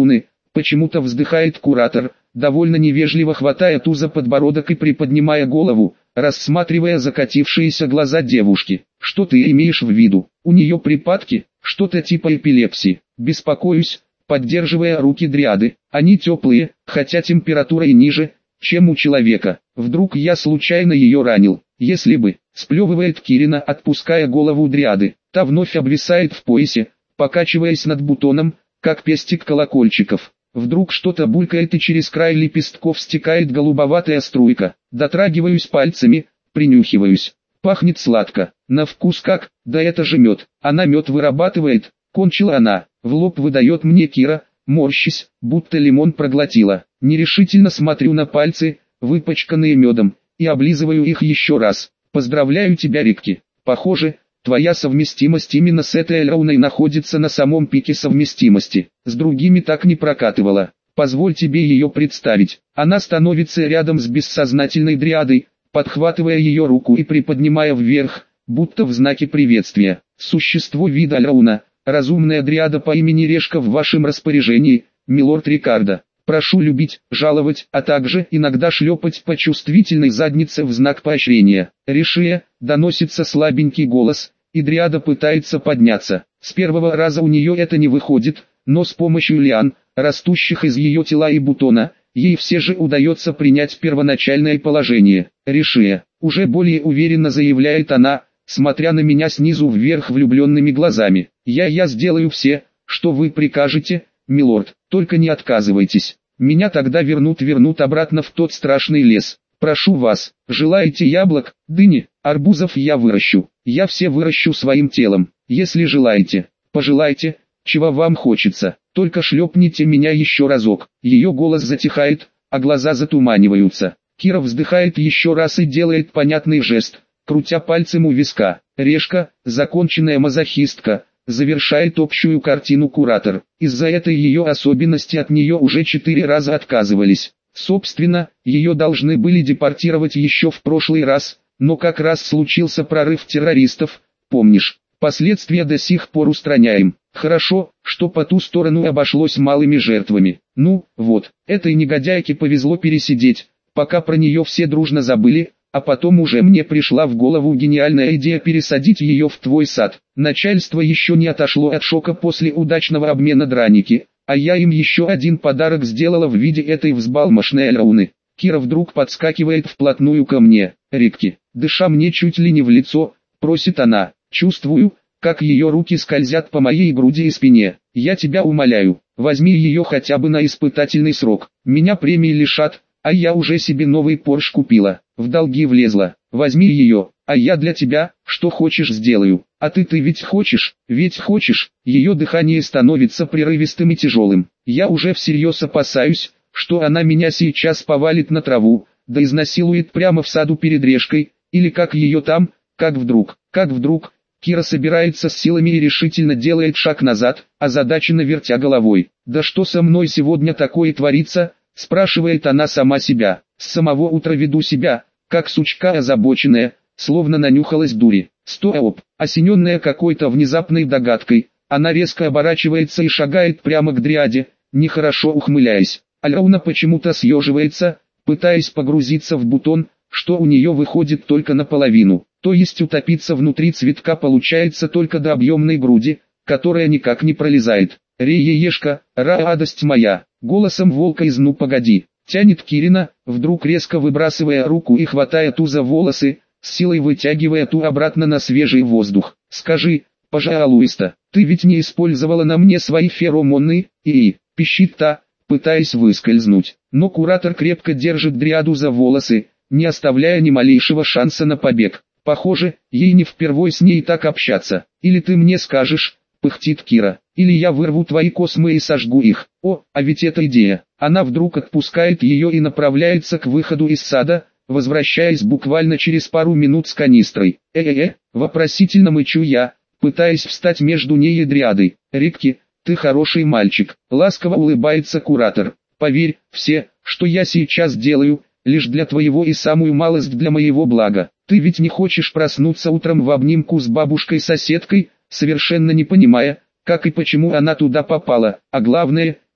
почему-то вздыхает куратор, довольно невежливо хватая ту за подбородок и приподнимая голову, рассматривая закатившиеся глаза девушки. Что ты имеешь в виду? У нее припадки, что-то типа эпилепсии. Беспокоюсь, поддерживая руки дриады. Они теплые, хотя температура и ниже, чем у человека. Вдруг я случайно ее ранил. Если бы, сплевывает Кирина, отпуская голову дриады. Та вновь обвисает в поясе, покачиваясь над бутоном, как пестик колокольчиков. Вдруг что-то булькает и через край лепестков стекает голубоватая струйка. Дотрагиваюсь пальцами, принюхиваюсь. Пахнет сладко. На вкус как? Да это же мед. Она мед вырабатывает. Кончила она. В лоб выдает мне Кира, морщись, будто лимон проглотила. Нерешительно смотрю на пальцы, выпачканные медом, и облизываю их еще раз. Поздравляю тебя, Рикки. Похоже, твоя совместимость именно с этой Эльрауной находится на самом пике совместимости. С другими так не прокатывала. Позволь тебе ее представить. Она становится рядом с бессознательной дриадой, подхватывая ее руку и приподнимая вверх, будто в знаке приветствия. Существо вида Эльрауна, разумная дриада по имени Решка в вашем распоряжении, милорд Рикардо. Прошу любить, жаловать, а также иногда шлепать по чувствительной заднице в знак поощрения. Решия, доносится слабенький голос, и дриада пытается подняться. С первого раза у нее это не выходит, но с помощью лиан, растущих из ее тела и бутона, ей все же удается принять первоначальное положение. Решия, уже более уверенно заявляет она, смотря на меня снизу вверх влюбленными глазами. Я я сделаю все, что вы прикажете, милорд, только не отказывайтесь. Меня тогда вернут вернут обратно в тот страшный лес. Прошу вас, желаете яблок, дыни, арбузов я выращу. Я все выращу своим телом. Если желаете, пожелайте, чего вам хочется. Только шлепните меня еще разок. Ее голос затихает, а глаза затуманиваются. Кира вздыхает еще раз и делает понятный жест, крутя пальцем у виска. Решка, законченная мазохистка, завершает общую картину куратор. Из-за этой ее особенности от нее уже четыре раза отказывались. Собственно, ее должны были депортировать еще в прошлый раз, но как раз случился прорыв террористов, помнишь? Последствия до сих пор устраняем. Хорошо, что по ту сторону обошлось малыми жертвами. Ну, вот, этой негодяйке повезло пересидеть, пока про нее все дружно забыли, а потом уже мне пришла в голову гениальная идея пересадить ее в твой сад. Начальство еще не отошло от шока после удачного обмена драники, а я им еще один подарок сделала в виде этой взбалмошной Эльрауны. Кира вдруг подскакивает вплотную ко мне. Рикки, дыша мне чуть ли не в лицо, просит она. Чувствую, как ее руки скользят по моей груди и спине. Я тебя умоляю, возьми ее хотя бы на испытательный срок. Меня премии лишат, а я уже себе новый Порш купила. В долги влезла. Возьми ее, а я для тебя, что хочешь сделаю. А ты ты ведь хочешь, ведь хочешь. Ее дыхание становится прерывистым и тяжелым. Я уже всерьез опасаюсь, что она меня сейчас повалит на траву, да изнасилует прямо в саду перед Решкой, или как ее там, как вдруг, как вдруг. Кира собирается с силами и решительно делает шаг назад, озадаченно вертя головой. «Да что со мной сегодня такое творится?» – спрашивает она сама себя. «С самого утра веду себя, как сучка озабоченная, словно нанюхалась дури». Стоп, осененная какой-то внезапной догадкой, она резко оборачивается и шагает прямо к дриаде, нехорошо ухмыляясь. Эльрауна почему-то съеживается, пытаясь погрузиться в бутон, что у нее выходит только наполовину. То есть утопиться внутри цветка получается только до объемной груди, которая никак не пролезает. «Реешка, радость моя!» Голосом волка из «Ну погоди!» тянет Кирина, вдруг резко выбрасывая руку и хватая ту за волосы, с силой вытягивая ту обратно на свежий воздух. «Скажи, пожалуйста, ты ведь не использовала на мне свои феромоны?» «И...» пищит та, пытаясь выскользнуть. Но куратор крепко держит дриаду за волосы, не оставляя ни малейшего шанса на побег. Похоже, ей не впервой с ней так общаться. «Или ты мне скажешь», — пыхтит Кира, — «или я вырву твои космы и сожгу их». О, а ведь это идея. Она вдруг отпускает ее и направляется к выходу из сада, возвращаясь буквально через пару минут с канистрой. «Э-э-э», вопросительно мычу я, пытаясь встать между ней и дриадой. «Рикки, ты хороший мальчик», — ласково улыбается куратор. «Поверь, все, что я сейчас делаю, лишь для твоего и самую малость для моего блага. Ты ведь не хочешь проснуться утром в обнимку с бабушкой-соседкой, совершенно не понимая, как и почему она туда попала, а главное,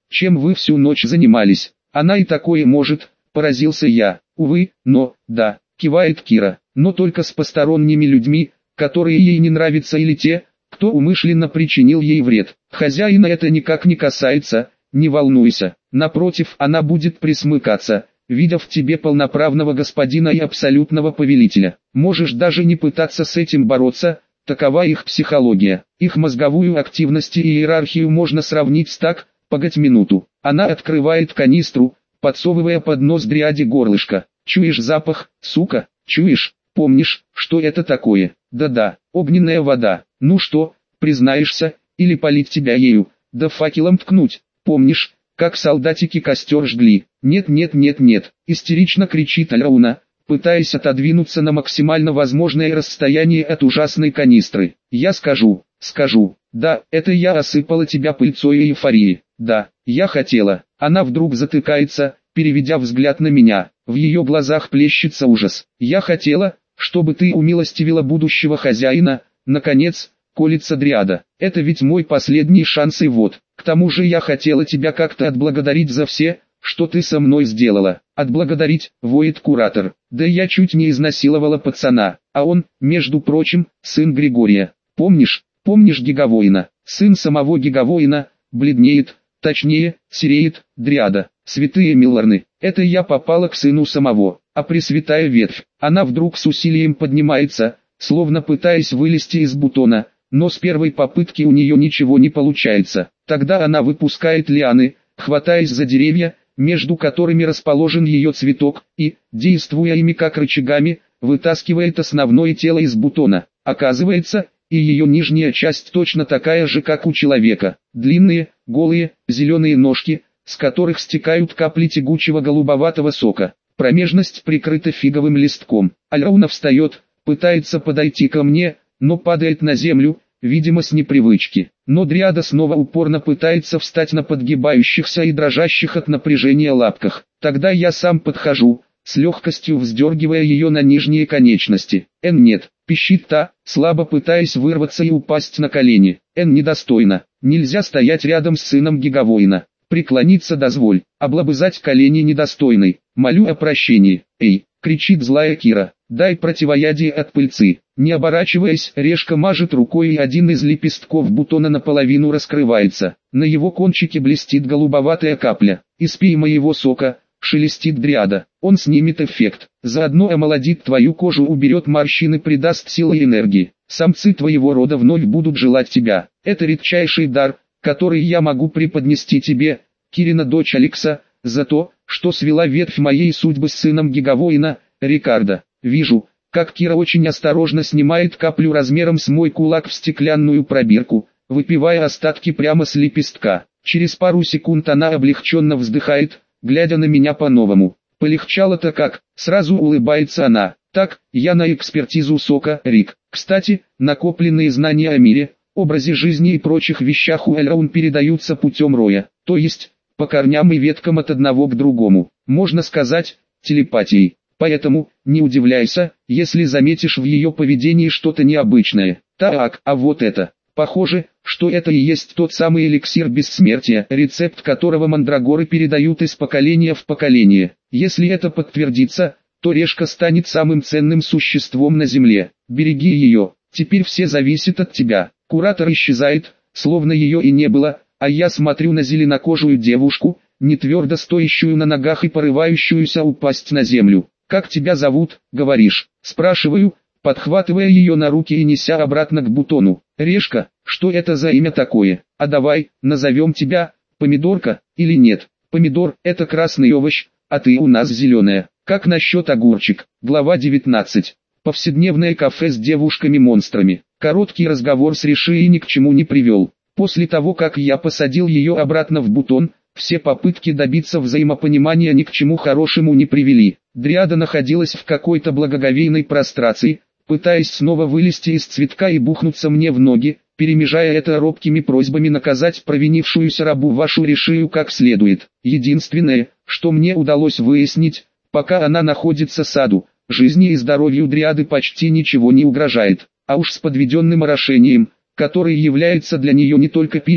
чем вы всю ночь занимались? Она и такое может, поразился я. Увы, но, да, кивает Кира, но только с посторонними людьми, которые ей не нравятся или те, кто умышленно причинил ей вред. Хозяина это никак не касается, не волнуйся. Напротив, она будет присмыкаться, видя в тебе полноправного господина и абсолютного повелителя. Можешь даже не пытаться с этим бороться, такова их психология. Их мозговую активность и иерархию можно сравнить с так, погодь минуту. Она открывает канистру, подсовывая под нос дриаде горлышко. Чуешь запах, сука, чуешь? Помнишь, что это такое? Да-да, огненная вода. Ну что, признаешься, или полить тебя ею, да факелом ткнуть? Помнишь, как солдатики костер жгли? Нет, нет, нет, нет, истерично кричит Альрауна, пытаясь отодвинуться на максимально возможное расстояние от ужасной канистры. Я скажу, скажу, да, это я осыпала тебя пыльцой и эйфории. Да, я хотела. Она вдруг затыкается, переведя взгляд на меня. В ее глазах плещется ужас. Я хотела, чтобы ты умилостивила будущего хозяина. Наконец, колется дриада. Это ведь мой последний шанс, и вот. К тому же я хотела тебя как-то отблагодарить за все, что ты со мной сделала. Отблагодарить, воет куратор. Да я чуть не изнасиловала пацана. А он, между прочим, сын Григория. Помнишь, помнишь Гигавоина? Сын самого Гигавоина, бледнеет, точнее, сереет, дриада. Святые Милларны, это я попала к сыну самого, а пресвятая ветвь. Она вдруг с усилием поднимается, словно пытаясь вылезти из бутона, но с первой попытки у нее ничего не получается. Тогда она выпускает лианы, хватаясь за деревья, между которыми расположен ее цветок, и, действуя ими как рычагами, вытаскивает основное тело из бутона. Оказывается, и ее нижняя часть точно такая же, как у человека. Длинные, голые, зеленые ножки, с которых стекают капли тягучего голубоватого сока. Промежность прикрыта фиговым листком. Альрауна встает, пытается подойти ко мне, но падает на землю, видимо с непривычки. Но дриада снова упорно пытается встать на подгибающихся и дрожащих от напряжения лапках. Тогда я сам подхожу, с легкостью вздергивая ее на нижние конечности. «Эн, нет», пищит та, слабо пытаясь вырваться и упасть на колени. «Эн, недостойно, нельзя стоять рядом с сыном Гигавоина. Преклониться дозволь, облобызать колени недостойной, молю о прощении». «Эй!» — кричит злая Кира, «дай противоядие от пыльцы». Не оборачиваясь, Решка мажет рукой, и один из лепестков бутона наполовину раскрывается. На его кончике блестит голубоватая капля. «Испей моего сока», — шелестит дриада. «Он снимет эффект, заодно омолодит твою кожу, уберет морщины, придаст силы и энергии. Самцы твоего рода вновь будут желать тебя. Это редчайший дар, который я могу преподнести тебе, Кирина дочь Алекса, за то, что свела ветвь моей судьбы с сыном Гигавоина, Рикардо». Вижу, как Кира очень осторожно снимает каплю размером с мой кулак в стеклянную пробирку, выпивая остатки прямо с лепестка. Через пару секунд она облегченно вздыхает, глядя на меня по-новому. «Полегчало-то как?» — сразу улыбается она. «Так, я на экспертизу сока, Рик. Кстати, накопленные знания о мире, образе жизни и прочих вещах у Альраун передаются путем роя, то есть, по корням и веткам от одного к другому. Можно сказать, телепатией. Поэтому, не удивляйся, если заметишь в ее поведении что-то необычное. Так, а вот это. Похоже, что это и есть тот самый эликсир бессмертия, рецепт которого мандрагоры передают из поколения в поколение. Если это подтвердится, то Решка станет самым ценным существом на земле. Береги ее, теперь все зависит от тебя». Куратор исчезает, словно ее и не было, а я смотрю на зеленокожую девушку, не твердо стоящую на ногах и порывающуюся упасть на землю. «Как тебя зовут, говоришь?» — спрашиваю, подхватывая ее на руки и неся обратно к бутону. «Решка, что это за имя такое? А давай, назовем тебя, Помидорка, или нет? Помидор — это красный овощ, а ты у нас зеленая. Как насчет огурчик?» Глава девятнадцать. Повседневное кафе с девушками-монстрами. Короткий разговор с Решией ни к чему не привел. После того, как я посадил ее обратно в бутон, все попытки добиться взаимопонимания ни к чему хорошему не привели. Дриада находилась в какой-то благоговейной прострации, пытаясь снова вылезти из цветка и бухнуться мне в ноги, перемежая это робкими просьбами наказать провинившуюся рабу вашу Решию как следует. Единственное, что мне удалось выяснить, пока она находится в саду, жизни и здоровью дриады почти ничего не угрожает, а уж с подведенным орошением, который является для нее не только пищей,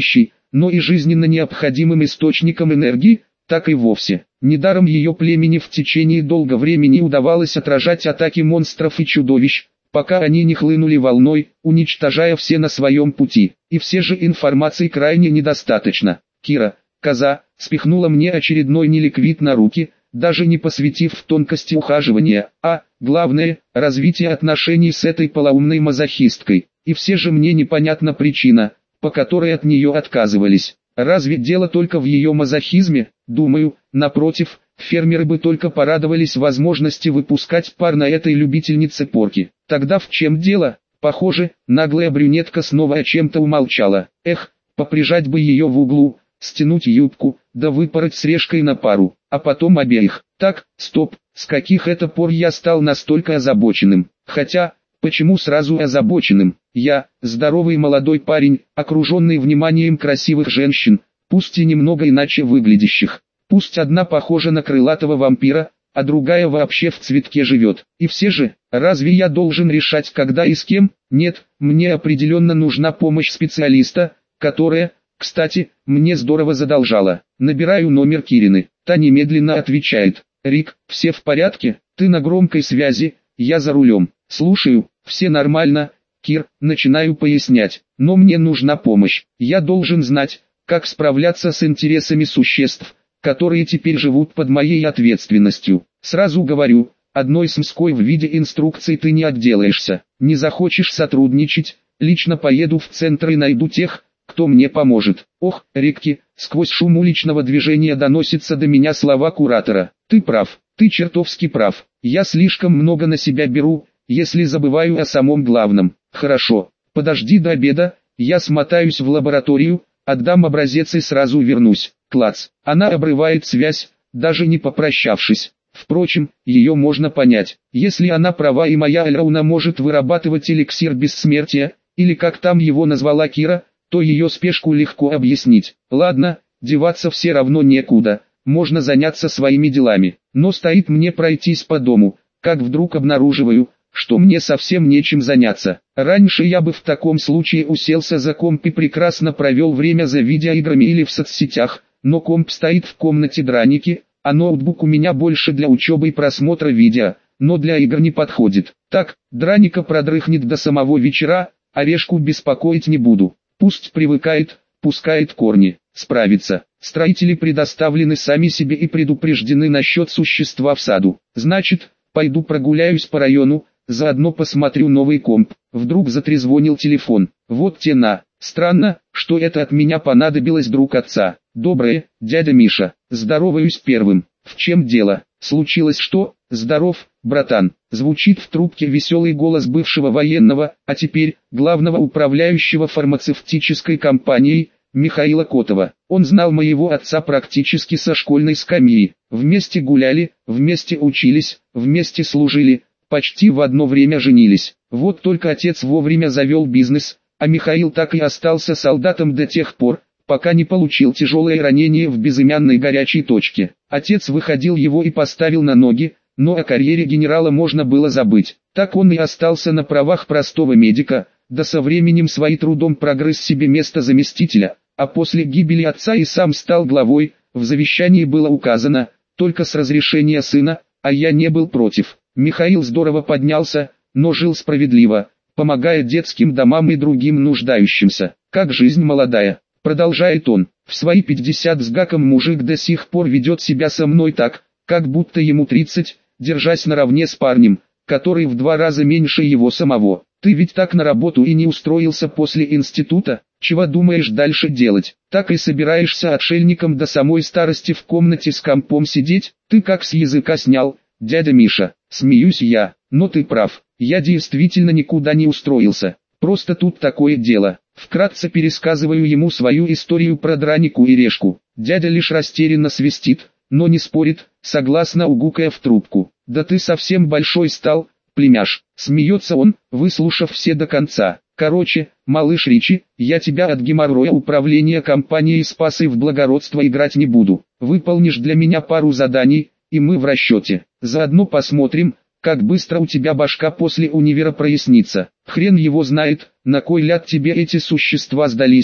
но и жизненно необходимым источником энергии, так и вовсе. Недаром ее племени в течение долгого времени удавалось отражать атаки монстров и чудовищ, пока они не хлынули волной, уничтожая все на своем пути. И все же информации крайне недостаточно. Кира, коза, спихнула мне очередной неликвид на руки, даже не посвятив в тонкости ухаживания, а, главное, развитие отношений с этой полоумной мазохисткой. И все же мне непонятна причина, по которой от нее отказывались. Разве дело только в ее мазохизме? Думаю, напротив, фермеры бы только порадовались возможности выпускать пар на этой любительнице порки. Тогда в чем дело? Похоже, наглая брюнетка снова о чем-то умолчала. Эх, поприжать бы ее в углу, стянуть юбку, да выпороть с решкой на пару, а потом обеих. Так, стоп, с каких это пор я стал настолько озабоченным? Хотя, почему сразу озабоченным? Я, здоровый молодой парень, окруженный вниманием красивых женщин, пусть и немного иначе выглядящих. Пусть одна похожа на крылатого вампира, а другая вообще в цветке живет. И все же, разве я должен решать, когда и с кем? Нет, мне определенно нужна помощь специалиста, которая, кстати, мне здорово задолжала. Набираю номер Кирины. Та немедленно отвечает. «Рик, все в порядке? Ты на громкой связи, я за рулем». «Слушаю, все нормально, Кир», начинаю пояснять. «Но мне нужна помощь. Я должен знать, как справляться с интересами существ, которые теперь живут под моей ответственностью. Сразу говорю, одной смской в виде инструкций ты не отделаешься. Не захочешь сотрудничать, лично поеду в центр и найду тех, кто мне поможет». «Ох, Рикки», сквозь шум уличного движения доносятся до меня слова куратора. «Ты прав, ты чертовски прав. Я слишком много на себя беру, если забываю о самом главном. Хорошо, подожди до обеда, я смотаюсь в лабораторию, отдам образец и сразу вернусь». Клац. Она обрывает связь, даже не попрощавшись. Впрочем, ее можно понять. Если она права и моя Эльрауна может вырабатывать эликсир бессмертия, или как там его назвала Кира, то ее спешку легко объяснить. Ладно, деваться все равно некуда, можно заняться своими делами. Но стоит мне пройтись по дому, как вдруг обнаруживаю, что мне совсем нечем заняться. Раньше я бы в таком случае уселся за комп и прекрасно провел время за видеоиграми или в соцсетях, но комп стоит в комнате Драники, а ноутбук у меня больше для учебы и просмотра видео, но для игр не подходит. Так, Драника продрыхнет до самого вечера, Орешку беспокоить не буду. Пусть привыкает, пускает корни, справится. Строители предоставлены сами себе и предупреждены насчет существа в саду. Значит, пойду прогуляюсь по району, заодно посмотрю новый комп. Вдруг затрезвонил телефон. Вот те на. Странно, что это от меня понадобилось, друг отца. Доброе, дядя Миша. Здороваюсь первым. В чем дело? Случилось что? Здоров, братан. Звучит в трубке веселый голос бывшего военного, а теперь главного управляющего фармацевтической компанией, Михаила Котова. Он знал моего отца практически со школьной скамьи. Вместе гуляли, вместе учились, вместе служили, почти в одно время женились. Вот только отец вовремя завел бизнес, а Михаил так и остался солдатом до тех пор, пока не получил тяжелое ранение в безымянной горячей точке. Отец выходил его и поставил на ноги, но о карьере генерала можно было забыть. Так он и остался на правах простого медика, да со временем своим трудом прогрыз себе место заместителя, а после гибели отца и сам стал главой. В завещании было указано, только с разрешения сына, а я не был против. Михаил здорово поднялся, но жил справедливо, помогая детским домам и другим нуждающимся. Как жизнь молодая, продолжает он. В свои пятьдесят с гаком мужик до сих пор ведет себя со мной так, как будто ему тридцать, держась наравне с парнем, который в два раза меньше его самого. Ты ведь так на работу и не устроился после института, чего думаешь дальше делать? Так и собираешься отшельником до самой старости в комнате с компом сидеть? Ты как с языка снял, дядя Миша? Смеюсь я, но ты прав, я действительно никуда не устроился, просто тут такое дело. Вкратце пересказываю ему свою историю про Дранику и Решку. Дядя лишь растерянно свистит, но не спорит, согласно угукая в трубку. Да ты совсем большой стал, племяш. Смеется он, выслушав все до конца. Короче, малыш Ричи, я тебя от геморроя управления компанией спас и в благородство играть не буду. Выполнишь для меня пару заданий, и мы в расчете. Заодно посмотрим, как быстро у тебя башка после универа прояснится. Хрен его знает, на кой ляд тебе эти существа сдались,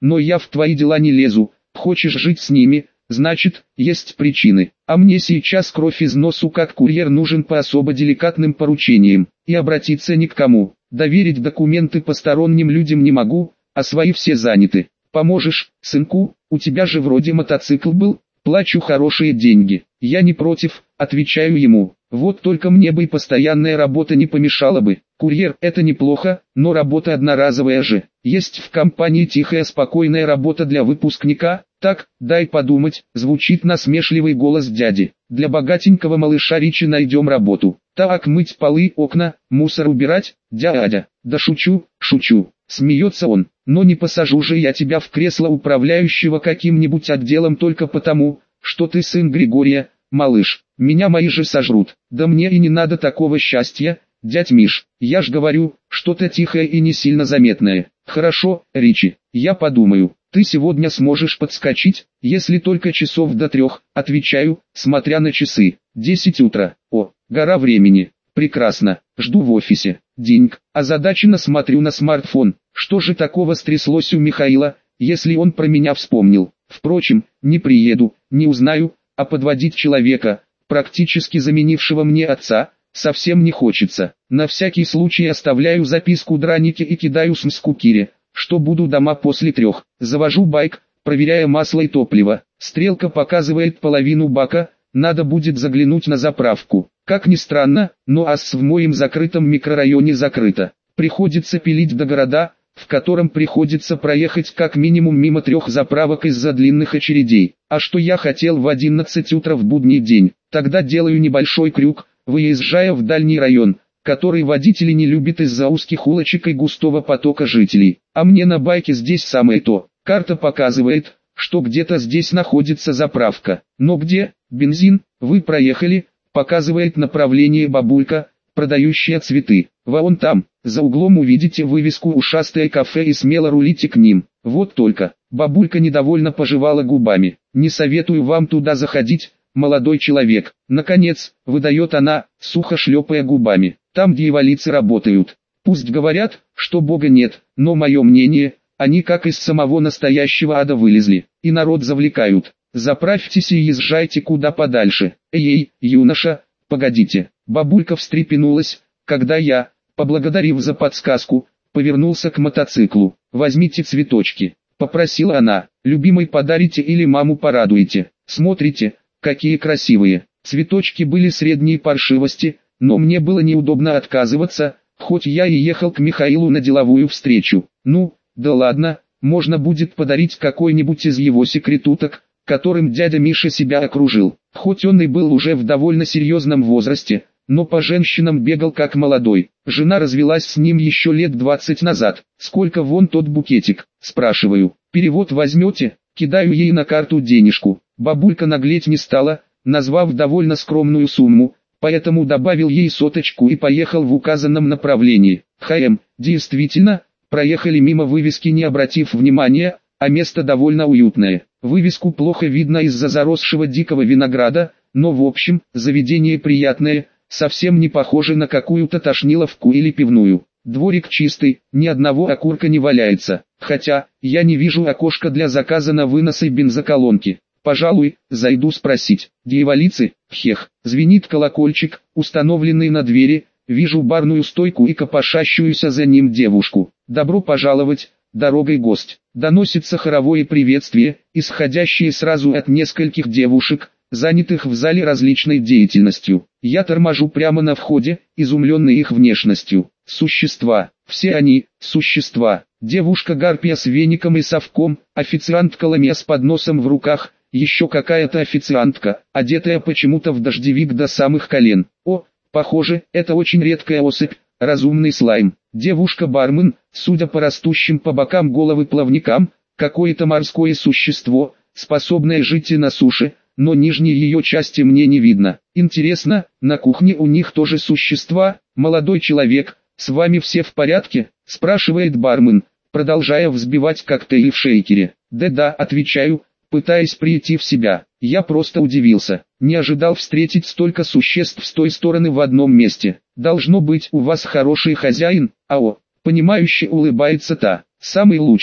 но я в твои дела не лезу. Хочешь жить с ними, значит, есть причины. А мне сейчас кровь из носу как курьер нужен по особо деликатным поручениям, и обратиться ни к кому. Доверить документы посторонним людям не могу, а свои все заняты. Поможешь, сынку, у тебя же вроде мотоцикл был, плачу хорошие деньги. Я не против, отвечаю ему. Вот только мне бы и постоянная работа не помешала бы. Курьер — это неплохо, но работа одноразовая же. Есть в компании тихая спокойная работа для выпускника. Так, дай подумать, звучит насмешливый голос дяди. Для богатенького малыша Ричи найдем работу. Так, мыть полы, окна, мусор убирать, дядя. Да шучу, шучу. Смеется он. Но не посажу же я тебя в кресло управляющего каким-нибудь отделом только потому, что ты сын Григория, малыш. Меня мои же сожрут. Да мне и не надо такого счастья, дядь Миш. Я ж говорю, что-то тихое и не сильно заметное. Хорошо, Ричи, я подумаю. Ты сегодня сможешь подскочить, если только часов до трех, отвечаю, смотря на часы. Десять утра. О, гора времени. Прекрасно. Жду в офисе. Деньг. Озадаченно смотрю на смартфон. Что же такого стряслось у Михаила, если он про меня вспомнил? Впрочем, не приеду, не узнаю, а подводить человека, практически заменившего мне отца, совсем не хочется. На всякий случай оставляю записку Дранике и кидаю смску Кире, что буду дома после трех. Завожу байк, проверяя масло и топливо. Стрелка показывает половину бака, надо будет заглянуть на заправку. Как ни странно, но АЗ в моем закрытом микрорайоне закрыто. Приходится пилить до города, в котором приходится проехать как минимум мимо трех заправок из-за длинных очередей. А что я хотел в одиннадцать утра в будний день? Тогда делаю небольшой крюк, выезжая в дальний район, который водители не любят из-за узких улочек и густого потока жителей. А мне на байке здесь самое то. Карта показывает, что где-то здесь находится заправка. Но где? Бензин, вы проехали, показывает направление бабулька, продающая цветы. Вон там, за углом увидите вывеску «Ушастое кафе» и смело рулите к ним. Вот только, бабулька недовольно пожевала губами. Не советую вам туда заходить, молодой человек. Наконец, выдает она, сухо шлепая губами. Там дьяволицы работают. Пусть говорят, что Бога нет, но мое мнение, они как из самого настоящего ада вылезли, и народ завлекают. Заправьтесь и езжайте куда подальше. Эй, юноша, погодите. Бабулька встрепенулась, когда я, поблагодарив за подсказку, повернулся к мотоциклу. Возьмите цветочки, попросила она. Любимой подарите или маму порадуете. Смотрите, какие красивые. Цветочки были средней паршивости, но мне было неудобно отказываться, хоть я и ехал к Михаилу на деловую встречу. Ну, да ладно, можно будет подарить какой-нибудь из его секретуток, которым дядя Миша себя окружил. Хоть он и был уже в довольно серьезном возрасте, но по женщинам бегал как молодой. Жена развелась с ним еще лет двадцать назад. Сколько вон тот букетик, спрашиваю. Перевод возьмете? Кидаю ей на карту денежку. Бабулька наглеть не стала, назвав довольно скромную сумму, поэтому добавил ей соточку и поехал в указанном направлении. Хм, действительно, проехали мимо вывески, не обратив внимания, а место довольно уютное. Вывеску плохо видно из-за заросшего дикого винограда, но в общем, заведение приятное, совсем не похоже на какую-то тошниловку или пивную. Дворик чистый, ни одного окурка не валяется, хотя, я не вижу окошка для заказа на вынос и бензоколонки. Пожалуй, зайду спросить. Дьяволицы, хех, звенит колокольчик, установленный на двери, вижу барную стойку и копошащуюся за ним девушку. Добро пожаловать, дорогой гость. Доносится хоровое приветствие, исходящее сразу от нескольких девушек, занятых в зале различной деятельностью. Я торможу прямо на входе, изумленный их внешностью. Существа, все они, существа. Девушка-гарпия с веником и совком, официантка Ламия с подносом в руках, еще какая-то официантка, одетая почему-то в дождевик до самых колен. О, похоже, это очень редкая особь, разумный слайм. Девушка-бармен, судя по растущим по бокам головы плавникам, какое-то морское существо, способное жить и на суше, но нижней ее части мне не видно. Интересно, на кухне у них тоже существа? Молодой человек, с вами все в порядке? Спрашивает бармен, продолжая взбивать коктейль в шейкере. Да-да, отвечаю, пытаясь прийти в себя. Я просто удивился, не ожидал встретить столько существ с той стороны в одном месте. Должно быть, у вас хороший хозяин, ао. Понимающе улыбается та, самый лучший.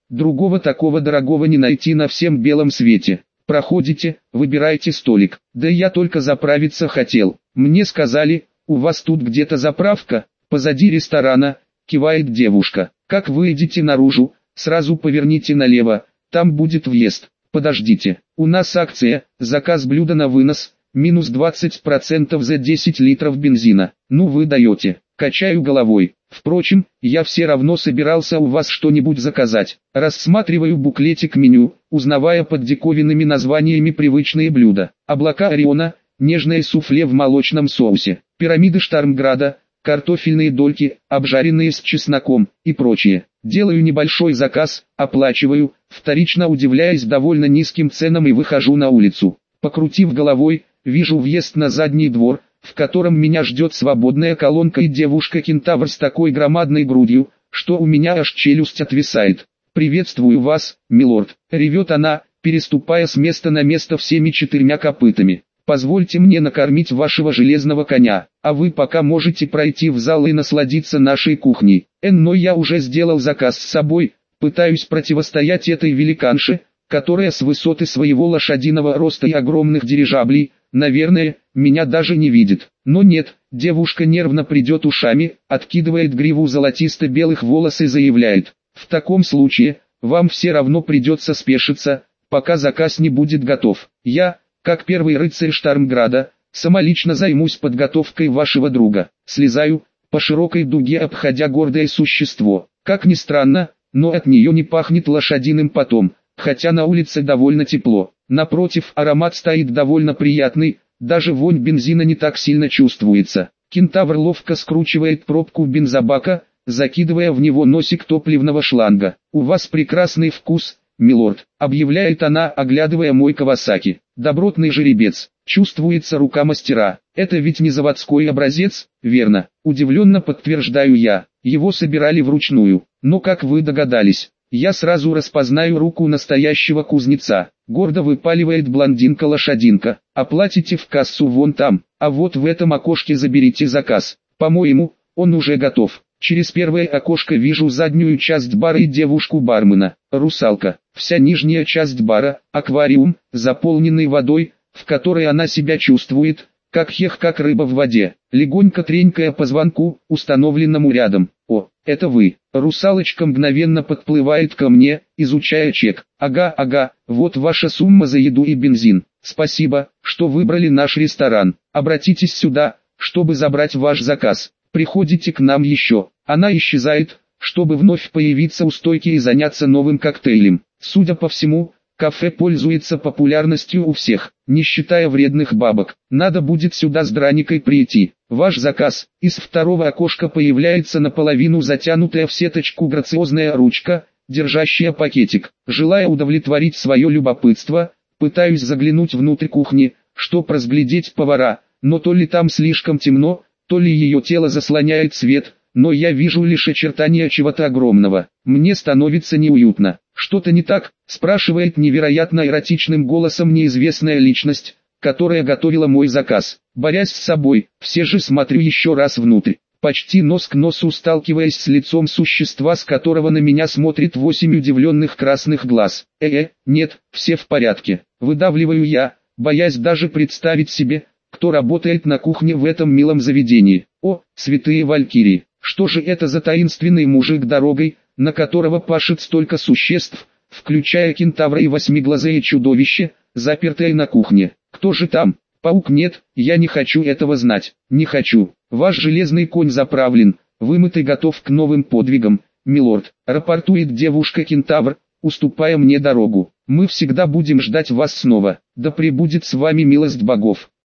другого такого дорогого не найти на всем белом свете. Проходите, выбирайте столик. Да я только заправиться хотел. Мне сказали, у вас тут где-то заправка, позади ресторана, кивает девушка. Как выйдете наружу, сразу поверните налево, там будет въезд. Подождите, у нас акция, заказ блюда на вынос, минус двадцать процентов за десять литров бензина. Ну вы даете, качаю головой. Впрочем, я все равно собирался у вас что-нибудь заказать. Рассматриваю буклетик меню, узнавая под диковинными названиями привычные блюда. Облака Ориона, нежное суфле в молочном соусе, пирамиды Штармграда, картофельные дольки, обжаренные с чесноком и прочее. Делаю небольшой заказ, оплачиваю, вторично удивляясь довольно низким ценам и выхожу на улицу. Покрутив головой, вижу въезд на задний двор, в котором меня ждет свободная колонка и девушка-кентавр с такой громадной грудью, что у меня аж челюсть отвисает. «Приветствую вас, милорд», — ревет она, переступая с места на место всеми четырьмя копытами. «Позвольте мне накормить вашего железного коня, а вы пока можете пройти в зал и насладиться нашей кухней. Эн, но я уже сделал заказ с собой, пытаюсь противостоять этой великанше, которая с высоты своего лошадиного роста и огромных дирижаблей, наверное, меня даже не видит. Но нет, девушка нервно придет ушами, откидывает гриву золотисто-белых волос и заявляет: «В таком случае, вам все равно придется спешиться, пока заказ не будет готов. Я, как первый рыцарь Штармграда, самолично займусь подготовкой вашего друга». Слезаю, по широкой дуге обходя гордое существо. Как ни странно, но от нее не пахнет лошадиным потом, хотя на улице довольно тепло. Напротив, аромат стоит довольно приятный, даже вонь бензина не так сильно чувствуется. Кентавр ловко скручивает пробку бензобака, закидывая в него носик топливного шланга. «У вас прекрасный вкус, милорд», — объявляет она, оглядывая мой Кавасаки. «Добротный жеребец, чувствуется рука мастера. Это ведь не заводской образец, верно?» Удивленно подтверждаю я. Его собирали вручную. Но как вы догадались, я сразу распознаю руку настоящего кузнеца. Гордо выпаливает блондинка-лошадинка. «Оплатите в кассу вон там, а вот в этом окошке заберите заказ. По-моему, он уже готов». Через первое окошко вижу заднюю часть бара и девушку-бармена. Русалка. Вся нижняя часть бара, аквариум, заполненный водой, в которой она себя чувствует, как хех, как рыба в воде. Легонько тренькая по звонку, установленному рядом. «О, это вы». Русалочка мгновенно подплывает ко мне, изучая чек. «Ага, ага, вот ваша сумма за еду и бензин. Спасибо, что выбрали наш ресторан. Обратитесь сюда, чтобы забрать ваш заказ. Приходите к нам еще». Она исчезает, чтобы вновь появиться у стойки и заняться новым коктейлем. Судя по всему, кафе пользуется популярностью у всех, не считая вредных бабок. Надо будет сюда с драникой прийти. Ваш заказ. Из второго окошка появляется наполовину затянутая в сеточку грациозная ручка, держащая пакетик. Желая удовлетворить свое любопытство, пытаюсь заглянуть внутрь кухни, чтоб разглядеть повара, но то ли там слишком темно, то ли ее тело заслоняет свет, но я вижу лишь очертания чего-то огромного. Мне становится неуютно. «Что-то не так?» – спрашивает невероятно эротичным голосом неизвестная личность, которая готовила мой заказ. Борясь с собой, все же смотрю еще раз внутрь. Почти нос к носу сталкиваясь с лицом существа, с которого на меня смотрит восемь удивленных красных глаз. «Э-э, нет, все в порядке». Выдавливаю я, боясь даже представить себе, кто работает на кухне в этом милом заведении. О, святые валькирии, что же это за таинственный мужик дорогой, на которого пашет столько существ, включая кентавра и восьмиглазое чудовище, запертое на кухне? Кто же там? Паук? Нет, я не хочу этого знать, не хочу. Ваш железный конь заправлен, вымыт и готов к новым подвигам, милорд, рапортует девушка-кентавр, уступая мне дорогу. Мы всегда будем ждать вас снова, да пребудет с вами милость богов.